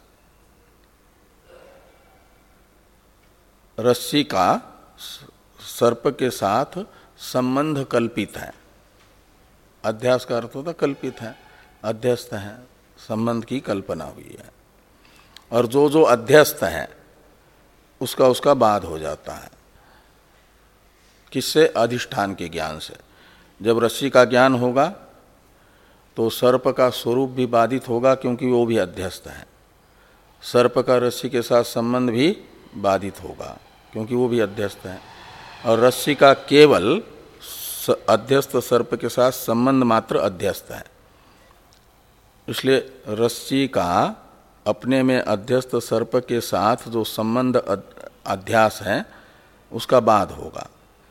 रस्सी का सर्प के साथ संबंध कल्पित है, अध्यास का अर्थ होता कल्पित है, अध्यस्त है, संबंध की कल्पना हुई है। और जो जो अध्यस्त है उसका उसका बाध हो जाता है, किससे? अधिष्ठान के ज्ञान से। जब रस्सी का ज्ञान होगा तो सर्प का स्वरूप भी बाधित होगा, क्योंकि वो भी अध्यस्त है। सर्प का रस्सी के साथ संबंध भी बाधित होगा, क्योंकि वो भी अध्यस्त है। और रस्सी का केवल अध्यस्त सर्प के साथ संबंध मात्र अध्यस्त है, इसलिए रस्सी का अपने में अध्यस्त सर्प के साथ जो संबंध अध्यास है उसका बाध होगा।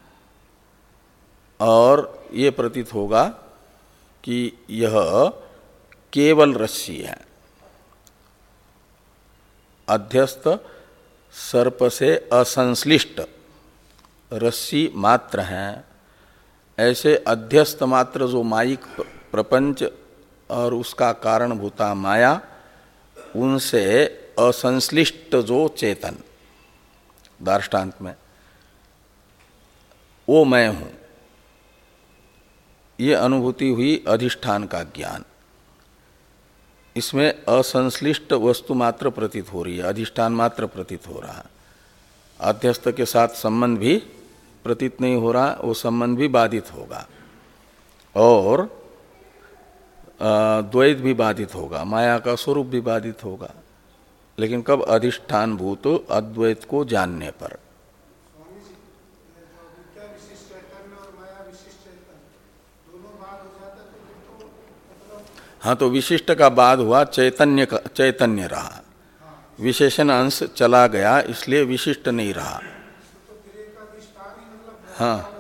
और ये प्रतीत होगा कि यह केवल रस्सी है, अध्यस्त सर्प से असंश्लिष्ट रस्सी मात्र है। ऐसे अध्यस्त मात्र जो मायिक प्रपंच और उसका कारणभूता माया, उनसे असंश्लिष्ट जो चेतन दार्ष्टान्त में, वो मैं हूं, ये अनुभूति हुई अधिष्ठान का ज्ञान। इसमें असंश्लिष्ट वस्तु मात्र प्रतीत हो रही है, अधिष्ठान मात्र प्रतीत हो रहा है। अध्यस्त के साथ संबंध भी प्रतीत नहीं हो रहा, वो संबंध भी बाधित होगा और द्वैत भी बाधित होगा, माया का स्वरूप भी बाधित होगा। लेकिन कब? अधिष्ठान भूत अद्वैत को जानने पर। हाँ, तो विशिष्ट का बाद हुआ, चैतन्य का चैतन्य रहा, विशेषण अंश चला गया, इसलिए विशिष्ट नहीं रहा। हाँ,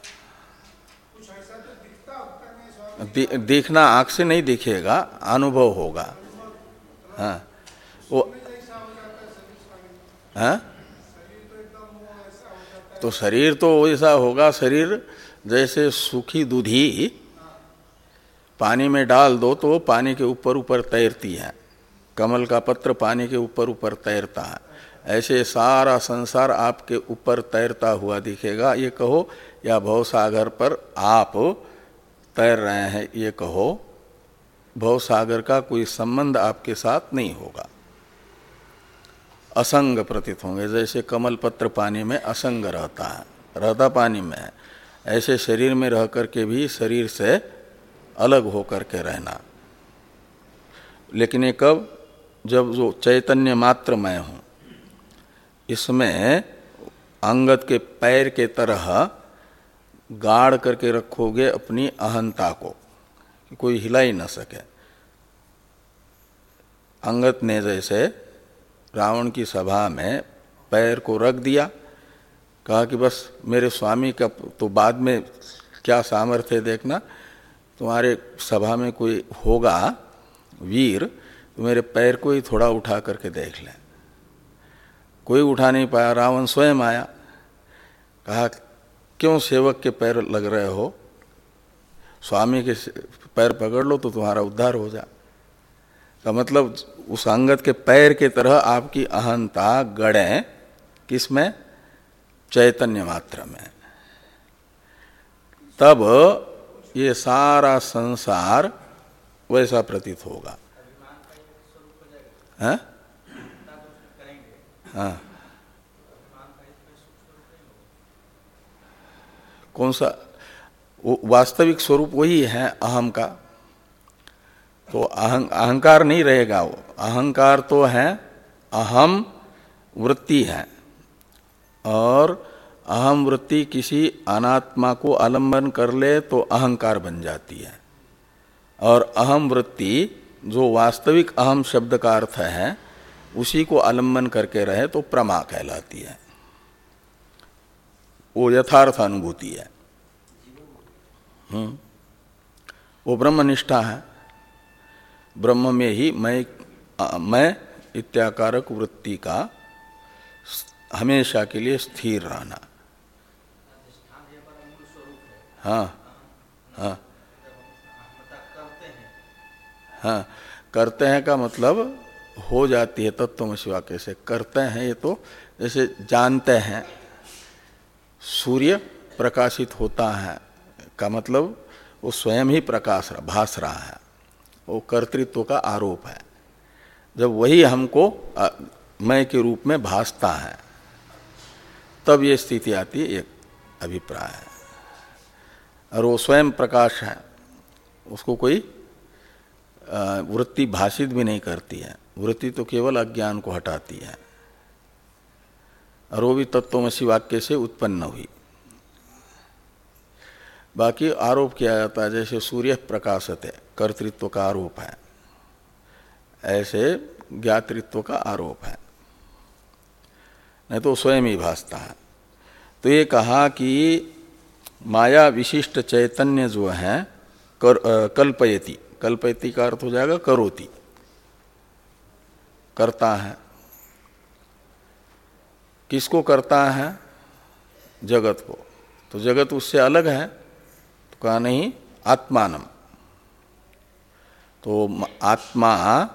दि, दिखना आँख से नहीं दिखेगा, अनुभव होगा। हाँ, वो हाँ, तो शरीर तो ऐसा होगा, शरीर जैसे सूखी दूधी पानी में डाल दो तो पानी के ऊपर ऊपर तैरती है, कमल का पत्र पानी के ऊपर ऊपर तैरता है, ऐसे सारा संसार आपके ऊपर तैरता हुआ दिखेगा, ये कहो, या भवसागर पर आप तैर रहे हैं, ये कहो। भवसागर का कोई संबंध आपके साथ नहीं होगा, असंग प्रतीत होंगे। जैसे कमल पत्र पानी में असंग रहता है, रहता पानी में है, ऐसे शरीर में रह करके भी शरीर से अलग होकर के रहना। लेकिन ये कब? जब जो चैतन्य मात्र मैं हूँ, इसमें अंगद के पैर के तरह गाड़ करके रखोगे अपनी अहंता को, कोई हिला ही न सके। अंगद ने जैसे रावण की सभा में पैर को रख दिया, कहा कि बस मेरे स्वामी का तो बाद में क्या सामर्थ्य देखना, तुम्हारे सभा में कोई होगा वीर, तो मेरे पैर को ही थोड़ा उठा करके देख ले। कोई उठा नहीं पाया, रावण स्वयं आया, कहा क्यों सेवक के पैर लग रहे हो, स्वामी के पैर पकड़ लो तो तुम्हारा उद्धार हो जा। का मतलब उस अंगद के पैर के तरह आपकी अहंता गड़े किसमें? चैतन्य मात्र में। तब ये सारा संसार वैसा प्रतीत होगा। हाँ? हाँ, कौन सा? वो वास्तविक स्वरूप वही है अहम का, तो अहं, अहंकार नहीं रहेगा। वो अहंकार तो है, अहम वृत्ति है, और अहम वृत्ति किसी अनात्मा को आलंबन कर ले तो अहंकार बन जाती है, और अहम वृत्ति जो वास्तविक अहम शब्द का अर्थ है उसी को आलंबन करके रहे तो प्रमा कहलाती है, वो यथार्थ अनुभूति है। हम्म, वो ब्रह्मनिष्ठा है। ब्रह्म में ही मैं मैं इत्याकारक वृत्ति का हमेशा के लिए स्थिर रहना। हाँ हाँ हाँ, करते हैं का मतलब हो जाती है तत्वमसि वाक्य से। करते हैं ये तो जैसे जानते हैं, सूर्य प्रकाशित होता है का मतलब वो स्वयं ही प्रकाश भास रहा है, वो कर्तृत्व का आरोप है। जब वही हमको मैं के रूप में भासता है तब ये स्थिति आती है, एक अभिप्राय है। और वो स्वयं प्रकाश है, उसको कोई वृत्ति भाषित भी नहीं करती है। वृत्ति तो केवल अज्ञान को हटाती है, और वो भी तत्वमसि वाक्य से उत्पन्न हुई। बाकी आरोप किया जाता है, जैसे सूर्य प्रकाशते कर्तृत्व का आरोप है, ऐसे ज्ञातृत्व का आरोप है, नहीं तो स्वयं ही भासता है। तो ये कहा कि माया विशिष्ट चैतन्य जो है कर, कल्पयति, कल्पयति का अर्थ हो जाएगा करोति, करता है। किसको करता है? जगत को। तो जगत उससे अलग है, तो कहा नहीं, आत्मानम, तो आत्मा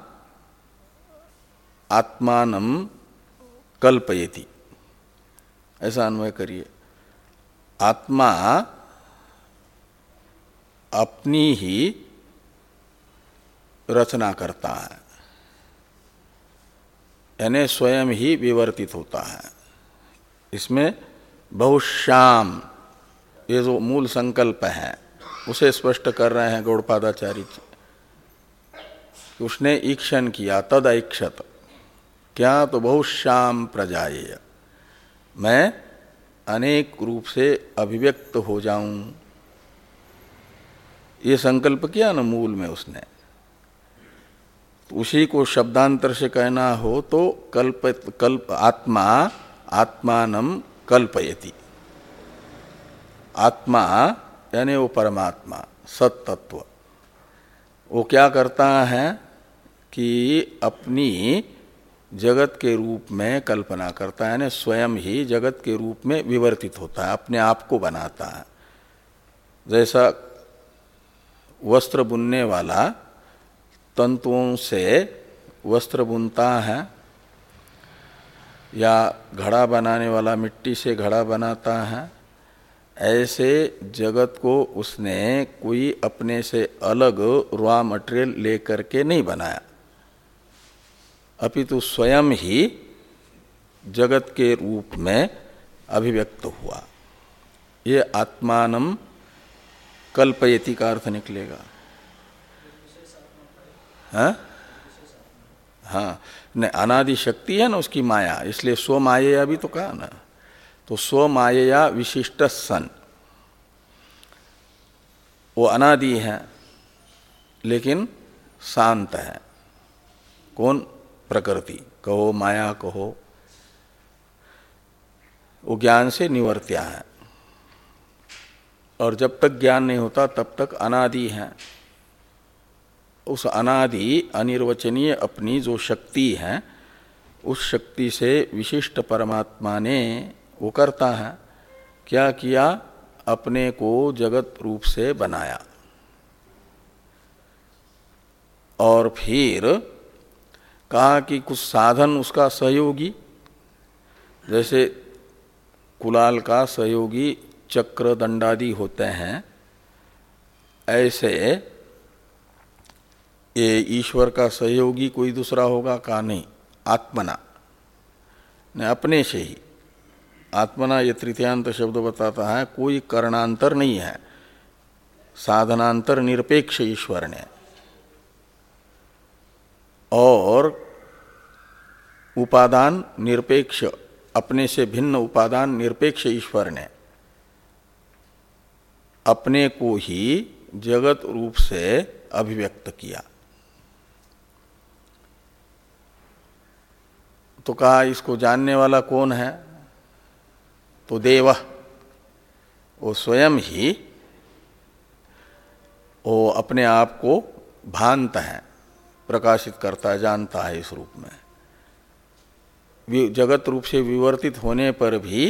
आत्मानं कल्पयति, ऐसा अन्वय करिए। आत्मा अपनी ही रचना करता है, यानी स्वयं ही विवर्तित होता है। इसमें बहुश्याम ये जो मूल संकल्प है उसे स्पष्ट कर रहे हैं गौड़पादाचार्य जी। उसने ईक्षण किया, तद ऐक्षत, क्या तो बहुश्याम प्रजाएय, मैं अनेक रूप से अभिव्यक्त हो जाऊं, ये संकल्प किया ना मूल में उसने। तो उसी को शब्दांतर से कहना हो तो कल्प कल्प आत्मा आत्मानं कल्पयति। आत्मा यानी वो परमात्मा सत तत्व, वो क्या करता है कि अपनी जगत के रूप में कल्पना करता है, यानी स्वयं ही जगत के रूप में विवर्तित होता है, अपने आप को बनाता है। जैसा वस्त्र बुनने वाला तंतुओं से वस्त्र बुनता है, या घड़ा बनाने वाला मिट्टी से घड़ा बनाता है, ऐसे जगत को उसने कोई अपने से अलग रॉ मटेरियल लेकर के नहीं बनाया, अपितु स्वयं ही जगत के रूप में अभिव्यक्त हुआ। ये आत्मानं कल्पयति का अर्थ निकलेगा। हाँ हाँ, नहीं, अनादि शक्ति है ना उसकी माया, इसलिए स्वमायया भी तो कहा ना। तो स्वमायया विशिष्ट सन, वो अनादि है लेकिन शांत है। कौन? प्रकृति कहो, माया कहो, वो ज्ञान से निवर्त्या है, और जब तक ज्ञान नहीं होता तब तक अनादि है। उस अनादि अनिर्वचनीय अपनी जो शक्ति है, उस शक्ति से विशिष्ट परमात्मा ने वो करता है, क्या किया? अपने को जगत रूप से बनाया, और फिर कहा कि कुछ साधन उसका सहयोगी, जैसे कुलाल का सहयोगी चक्र दंडादि होते हैं, ऐसे ये ईश्वर का सहयोगी कोई दूसरा होगा? का नहीं, आत्मना ने अपने से ही। आत्मना ये तृतीयांत शब्द बताता है, कोई करणांतर नहीं है, साधनांतर निरपेक्ष ईश्वर ने, और उपादान निरपेक्ष, अपने से भिन्न उपादान निरपेक्ष ईश्वर ने अपने को ही जगत रूप से अभिव्यक्त किया। तो कहा इसको जानने वाला कौन है? तो देव, वो स्वयं ही वो अपने आप को भांत है, प्रकाशित करता है, जानता है इस रूप में। जगत रूप से विवर्तित होने पर भी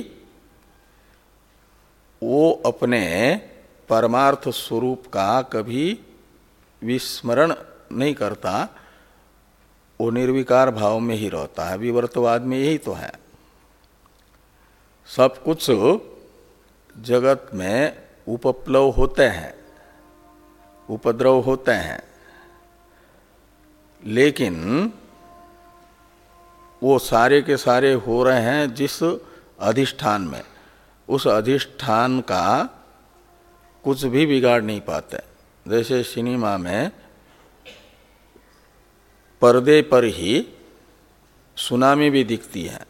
वो अपने परमार्थ स्वरूप का कभी विस्मरण नहीं करता, वो निर्विकार भाव में ही रहता है। विवर्तवाद में यही तो है। सब कुछ जगत में उपप्लव होते हैं, उपद्रव होते हैं, लेकिन वो सारे के सारे हो रहे हैं जिस अधिष्ठान में, उस अधिष्ठान का कुछ भी बिगाड़ नहीं पाते। जैसे सिनेमा में पर्दे पर ही सुनामी भी दिखती है,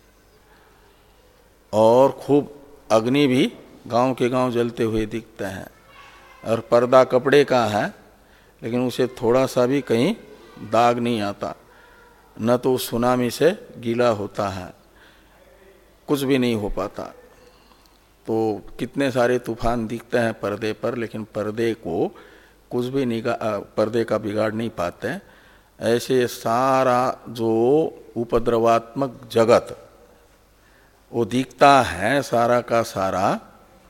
और खूब अग्नि भी गांव के गांव जलते हुए दिखते हैं, और पर्दा कपड़े का है लेकिन उसे थोड़ा सा भी कहीं दाग नहीं आता, न तो सुनामी से गीला होता है, कुछ भी नहीं हो पाता। तो कितने सारे तूफान दिखते हैं पर्दे पर, लेकिन पर्दे को कुछ भी निगा पर्दे का बिगाड़ नहीं पाते। ऐसे सारा जो उपद्रवात्मक जगत वो दिखता है सारा का सारा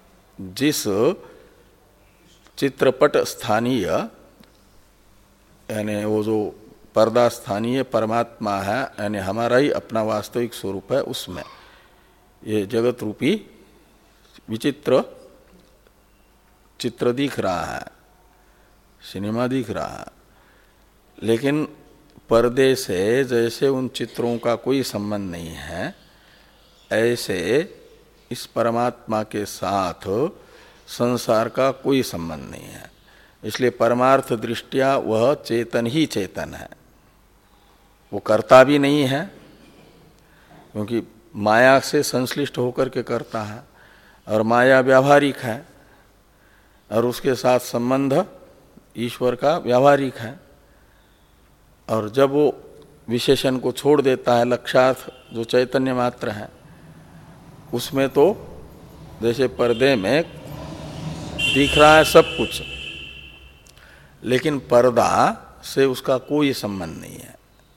जिस चित्रपट स्थानीय यानी वो जो पर्दा स्थानीय परमात्मा है, यानी हमारा ही अपना वास्तविक स्वरूप है, उसमें ये जगत रूपी विचित्र चित्र दिख रहा है, सिनेमा दिख रहा है। लेकिन पर्दे से जैसे उन चित्रों का कोई संबंध नहीं है, ऐसे इस परमात्मा के साथ संसार का कोई संबंध नहीं है। इसलिए परमार्थ दृष्टिया वह चेतन ही चेतन है, वो करता भी नहीं है, क्योंकि माया से संश्लिष्ट होकर के करता है, और माया व्यावहारिक है, और उसके साथ संबंध ईश्वर का व्यावहारिक है। और जब वो विशेषण को छोड़ देता है, लक्षार्थ जो चैतन्य मात्र है, उसमें तो जैसे पर्दे में दिख रहा है सब कुछ, लेकिन पर्दा से उसका कोई संबंध नहीं है।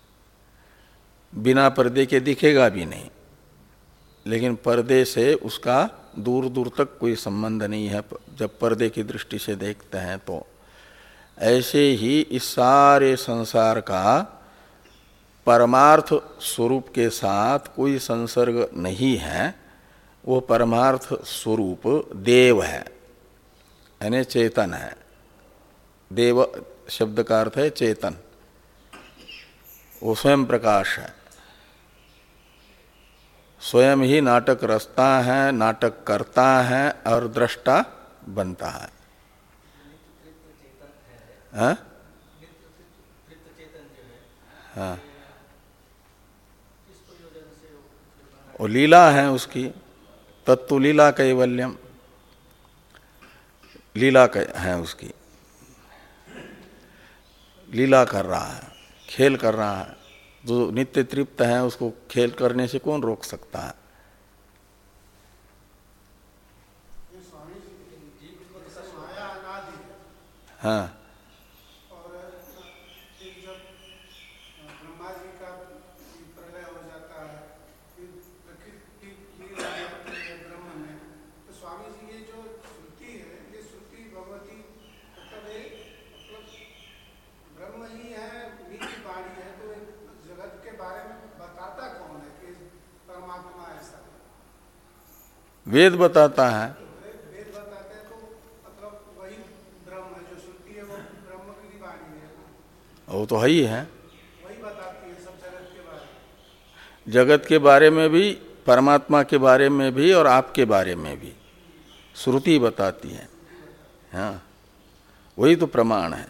बिना पर्दे के दिखेगा भी नहीं, लेकिन पर्दे से उसका दूर दूर तक कोई संबंध नहीं है जब पर्दे की दृष्टि से देखते हैं तो। ऐसे ही इस सारे संसार का परमार्थ स्वरूप के साथ कोई संसर्ग नहीं है। वो परमार्थ स्वरूप देव है, यानी चेतन है। देव शब्द का अर्थ है चेतन, वो स्वयं प्रकाश है, स्वयं ही नाटक रचता है, नाटक करता है और दृष्टा बनता है। हाँ? हाँ, वो लीला है उसकी, तत्तु लीला कैवल्यम, लीला है उसकी, लीला कर रहा है, खेल कर रहा है। जो नित्य तृप्त है उसको खेल करने से कौन रोक सकता है? हाँ, वेद बताता है। वेद बताते हैं तो मतलब वही ब्रह्म है, जो श्रुति है वो ब्रह्म की वाणी है। वो तो है ही है, वही बताती है सब जगत के बारे में, जगत के बारे में भी, परमात्मा के बारे में भी, और आपके बारे में भी श्रुति बताती है। हाँ, वही तो प्रमाण है।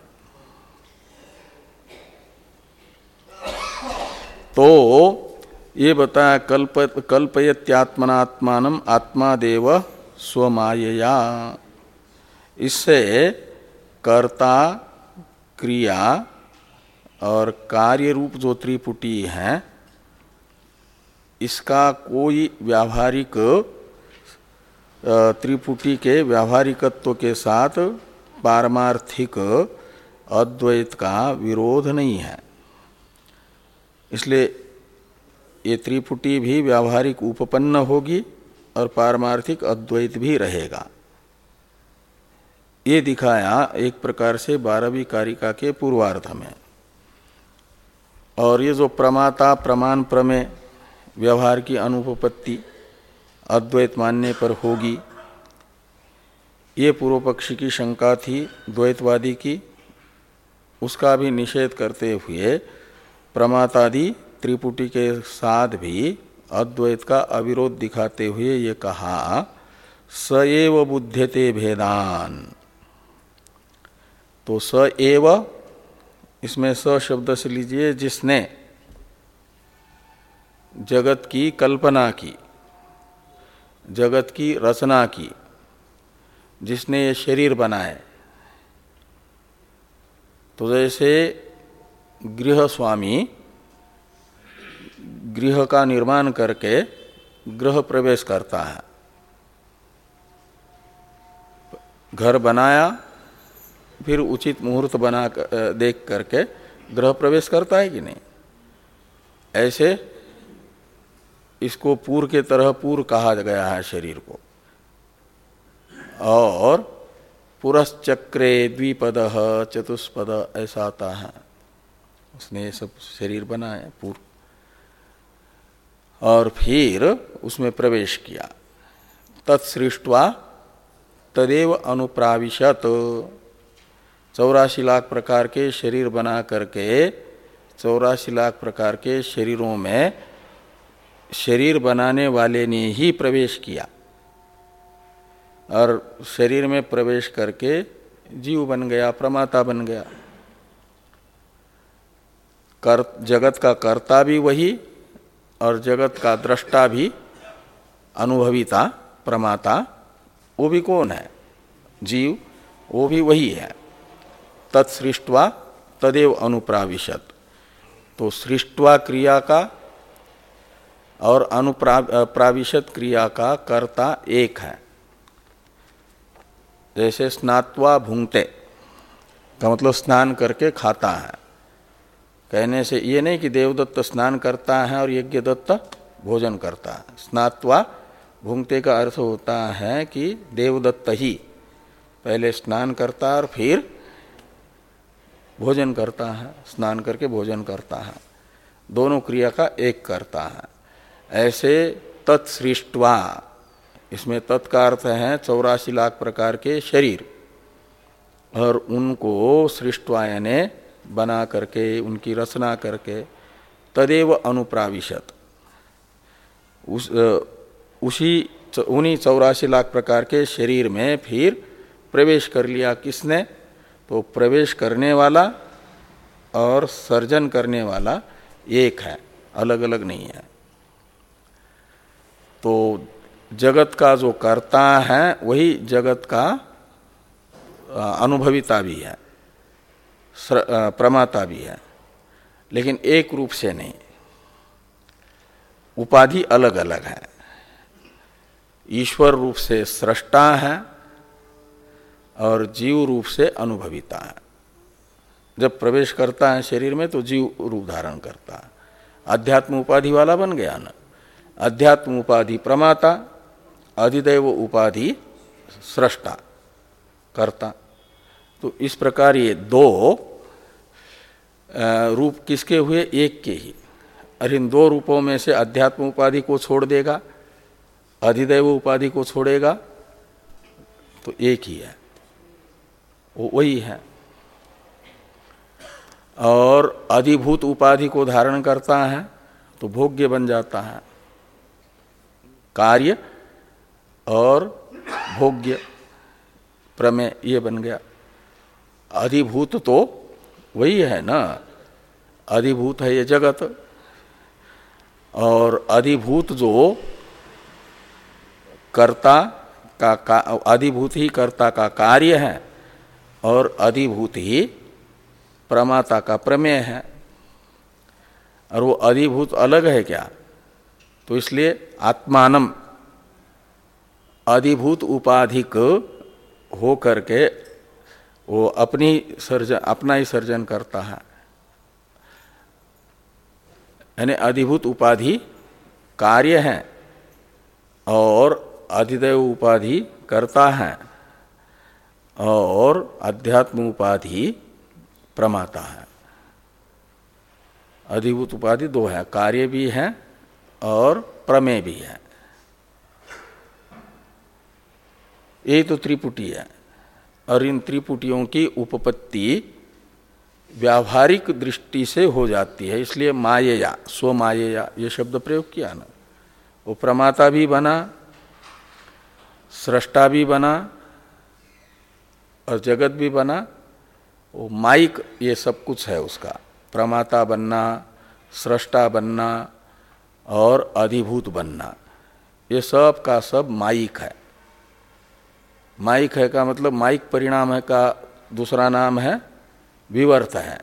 तो ये बताया कल्प कल्पयत्यात्मनात्मानम आत्मादेव स्वमायया। इससे कर्ता, क्रिया और कार्य रूप जो त्रिपुटी है, इसका कोई व्यावहारिक, त्रिपुटी के व्यावहारिकत्व के साथ पारमार्थिक अद्वैत का विरोध नहीं है। इसलिए ये त्रिपुटी भी व्यावहारिक उपपन्न होगी और पारमार्थिक अद्वैत भी रहेगा। ये दिखाया एक प्रकार से बारहवीं कारिका के पूर्वार्ध में। और ये जो प्रमाता प्रमाण प्रमेय व्यवहार की अनुपपत्ति अद्वैत मानने पर होगी, ये पूर्व पक्षी की शंका थी द्वैतवादी की, उसका भी निषेध करते हुए प्रमातादि त्रिपुटी के साथ भी अद्वैत का अविरोध दिखाते हुए ये कहा स एव बुध्यते भेदान। तो स एव, इसमें स शब्द से लीजिए जिसने जगत की कल्पना की, जगत की रचना की, जिसने ये शरीर बनाए। तो जैसे गृह स्वामी गृह का निर्माण करके गृह प्रवेश करता है, घर बनाया, फिर उचित मुहूर्त बना कर, देख करके गृह प्रवेश करता है कि नहीं? ऐसे इसको पूर के तरह पूर कहा गया है शरीर को। और पुरश्चक्रे द्विपद चतुष्पद ऐसा आता है। उसने ये सब शरीर बनाया पूर्व, और फिर उसमें प्रवेश किया। तत्सृष्ट्वा तदेव अनुप्राविशत, चौरासी लाख प्रकार के शरीर बना करके चौरासी लाख प्रकार के शरीरों में शरीर बनाने वाले ने ही प्रवेश किया, और शरीर में प्रवेश करके जीव बन गया, प्रमाता बन गया। कर, जगत का कर्ता भी वही और जगत का दृष्टा भी, अनुभविता प्रमाता वो भी कौन है? जीव, वो भी वही है। तत्सृष्ट्वा तदेव अनुप्राविशत, तो सृष्ट्वा क्रिया का और अनुप्राविशत क्रिया का कर्ता एक है। जैसे स्नात्वा भुंक्ते का मतलब स्नान करके खाता है, कहने से ये नहीं कि देवदत्त स्नान करता है और यज्ञदत्त भोजन करता है। स्नात्वा भुंक्ते का अर्थ होता है कि देवदत्त ही पहले स्नान करता है और फिर भोजन करता है, स्नान करके भोजन करता है, दोनों क्रिया का एक करता है। ऐसे तत्सृष्ट्वा, इसमें तत् का अर्थ है चौरासी लाख प्रकार के शरीर, और उनको सृष्ट्वा यानी बना करके उनकी रचना करके तदेव अनुप्राविशत, उस उसी उन्हीं चौरासी लाख प्रकार के शरीर में फिर प्रवेश कर लिया। किसने? तो प्रवेश करने वाला और सर्जन करने वाला एक है, अलग अलग नहीं है। तो जगत का जो कर्ता है वही जगत का अनुभविता भी है, प्रमाता भी है, लेकिन एक रूप से नहीं, उपाधि अलग अलग है। ईश्वर रूप से सृष्टा है और जीव रूप से अनुभविता है। जब प्रवेश करता है शरीर में तो जीव रूप धारण करता है, अध्यात्म उपाधि वाला बन गया ना। अध्यात्म उपाधि प्रमाता, अधिदैव उपाधि सृष्टा कर्ता। तो इस प्रकार ये दो रूप किसके हुए? एक के ही। और इन दो रूपों में से अध्यात्म उपाधि को छोड़ देगा, अधिदैव उपाधि को छोड़ेगा, तो एक ही है, वो वही है। और अधिभूत उपाधि को धारण करता है तो भोग्य बन जाता है, कार्य और भोग्य प्रमेय ये बन गया। अधिभूत तो वही है ना, अधिभूत है ये जगत, और अधिभूत जो कर्ता का, का अधिभूत ही कर्ता का कार्य है और अधिभूत ही प्रमाता का प्रमेय है। और वो अधिभूत अलग है क्या? तो इसलिए आत्मानम अधिभूत उपाधिक हो करके वो अपनी सर्जन अपना ही सर्जन करता है। यानी अधिभूत उपाधि कार्य है और अधिदैव उपाधि करता है, और अध्यात्म उपाधि प्रमाता है। अधिभूत उपाधि दो है, कार्य भी है और प्रमेय भी है। ये तो त्रिपुटी है, और इन त्रिपुटियों की उपपत्ति व्यावहारिक दृष्टि से हो जाती है। इसलिए मायया, स्वमायया ये शब्द प्रयोग किया ना। वो प्रमाता भी बना, सृष्टा भी बना और जगत भी बना। वो माइक ये सब कुछ है उसका, प्रमाता बनना, सृष्टा बनना और अधिभूत बनना, ये सब का सब माइक है। माइक है का मतलब माइक परिणाम है का दूसरा नाम है विवर्त है।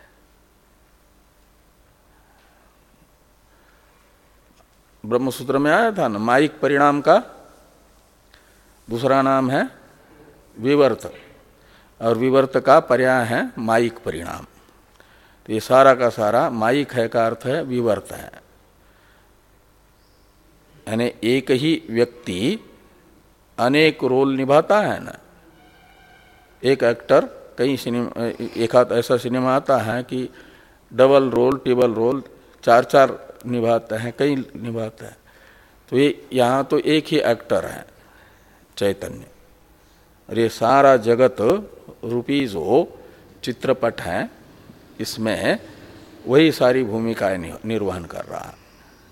ब्रह्मसूत्र में आया था ना, माइक परिणाम का दूसरा नाम है विवर्त, और विवर्त का पर्याय है माइक परिणाम। तो ये सारा का सारा माइक है का अर्थ है विवर्त है। यानी एक ही व्यक्ति अनेक रोल निभाता है ना। एक एक्टर कई सिनेमा, एक आध ऐसा सिनेमा आता है कि डबल रोल टिबल रोल चार चार निभाता है, कई निभाता है। तो ये यहाँ तो एक ही एक्टर है चैतन्य, और ये सारा जगत रूपी जो चित्रपट है इसमें वही सारी भूमिकाएं निर्वहन कर रहा है,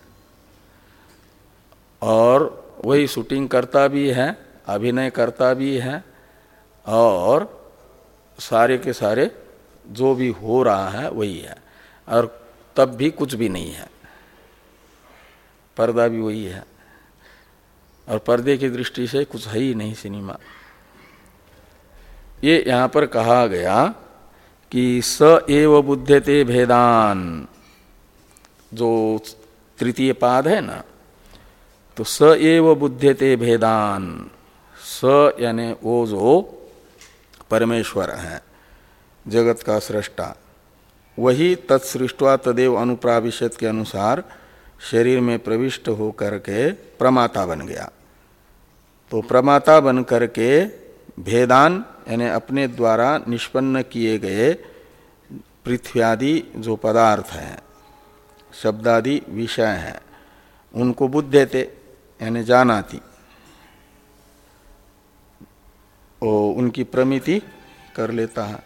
और वही शूटिंग करता भी है, अभिनय करता भी है, और सारे के सारे जो भी हो रहा है वही है, और तब भी कुछ भी नहीं है, पर्दा भी वही है, और पर्दे की दृष्टि से कुछ है ही नहीं सिनेमा। ये यहाँ पर कहा गया कि स एव बुध्यते भेदान, जो तृतीय पाद है ना, तो स एव बुध्यते भेदान, स यानी वो जो परमेश्वर है जगत का सृष्टा, वही तत्सृष्टवा तदेव अनुप्राविशत के अनुसार शरीर में प्रविष्ट होकर के प्रमाता बन गया। तो प्रमाता बन करके भेदान यानी अपने द्वारा निष्पन्न किए गए पृथ्व्यादि जो पदार्थ हैं, शब्दादि विषय हैं, उनको बुद्धेते यानी जानाति, ओ उनकी प्रमिति कर लेता है।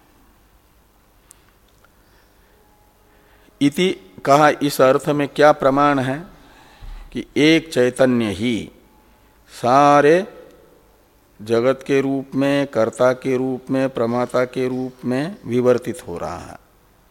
इति कहा, इस अर्थ में क्या प्रमाण है कि एक चैतन्य ही सारे जगत के रूप में, कर्ता के रूप में, प्रमाता के रूप में विवर्तित हो रहा है,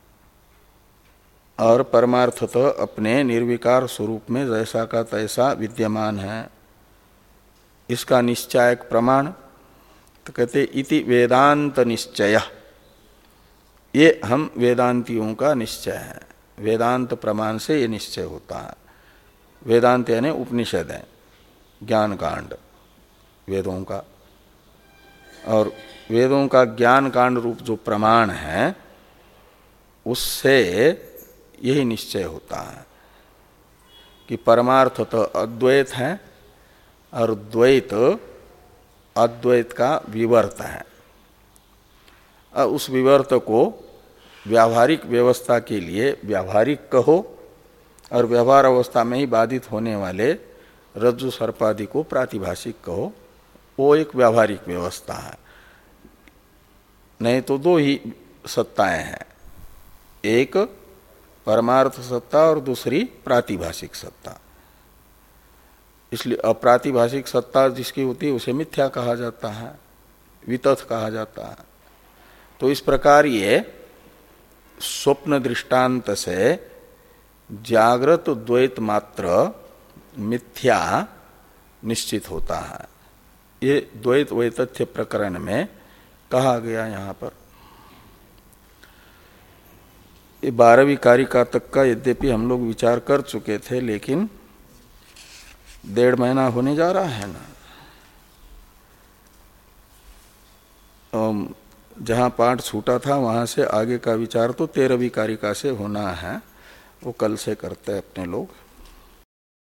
और परमार्थतः अपने निर्विकार स्वरूप में जैसा का तैसा विद्यमान है। इसका निश्चायक प्रमाण तो कहते इति वेदांत निश्चय, ये हम वेदांतियों का निश्चय है। वेदांत प्रमाण से ये निश्चय होता है। वेदांत यानी उपनिषद है, ज्ञान कांड वेदों का, और वेदों का ज्ञान कांड रूप जो प्रमाण है उससे यही निश्चय होता है कि परमार्थ तो अद्वैत है, और द्वैत अद्वैत का विवर्त है। और उस विवर्त को व्यावहारिक व्यवस्था के लिए व्यावहारिक कहो, और व्यवहार अवस्था में ही बाधित होने वाले रज्जु सर्पादि को प्रातिभाषिक कहो, वो एक व्यावहारिक व्यवस्था है। नहीं तो दो ही सत्ताएं हैं, एक परमार्थ सत्ता और दूसरी प्रातिभाषिक सत्ता। इसलिए अप्रातिभाषिक सत्ता जिसकी होती है उसे मिथ्या कहा जाता है, वितथ कहा जाता है। तो इस प्रकार ये स्वप्न दृष्टांत से जागृत द्वैत मात्र मिथ्या निश्चित होता है। ये द्वैत वैतथ्य प्रकरण में कहा गया। यहाँ पर ये बारहवीं कारिका तक का यद्यपि हम लोग विचार कर चुके थे, लेकिन डेढ़ महीना होने जा रहा है ना, जहाँ पाठ छूटा था वहाँ से आगे का विचार तो तेरहवीं कारिका से होना है, वो कल से करते हैं अपने लोग।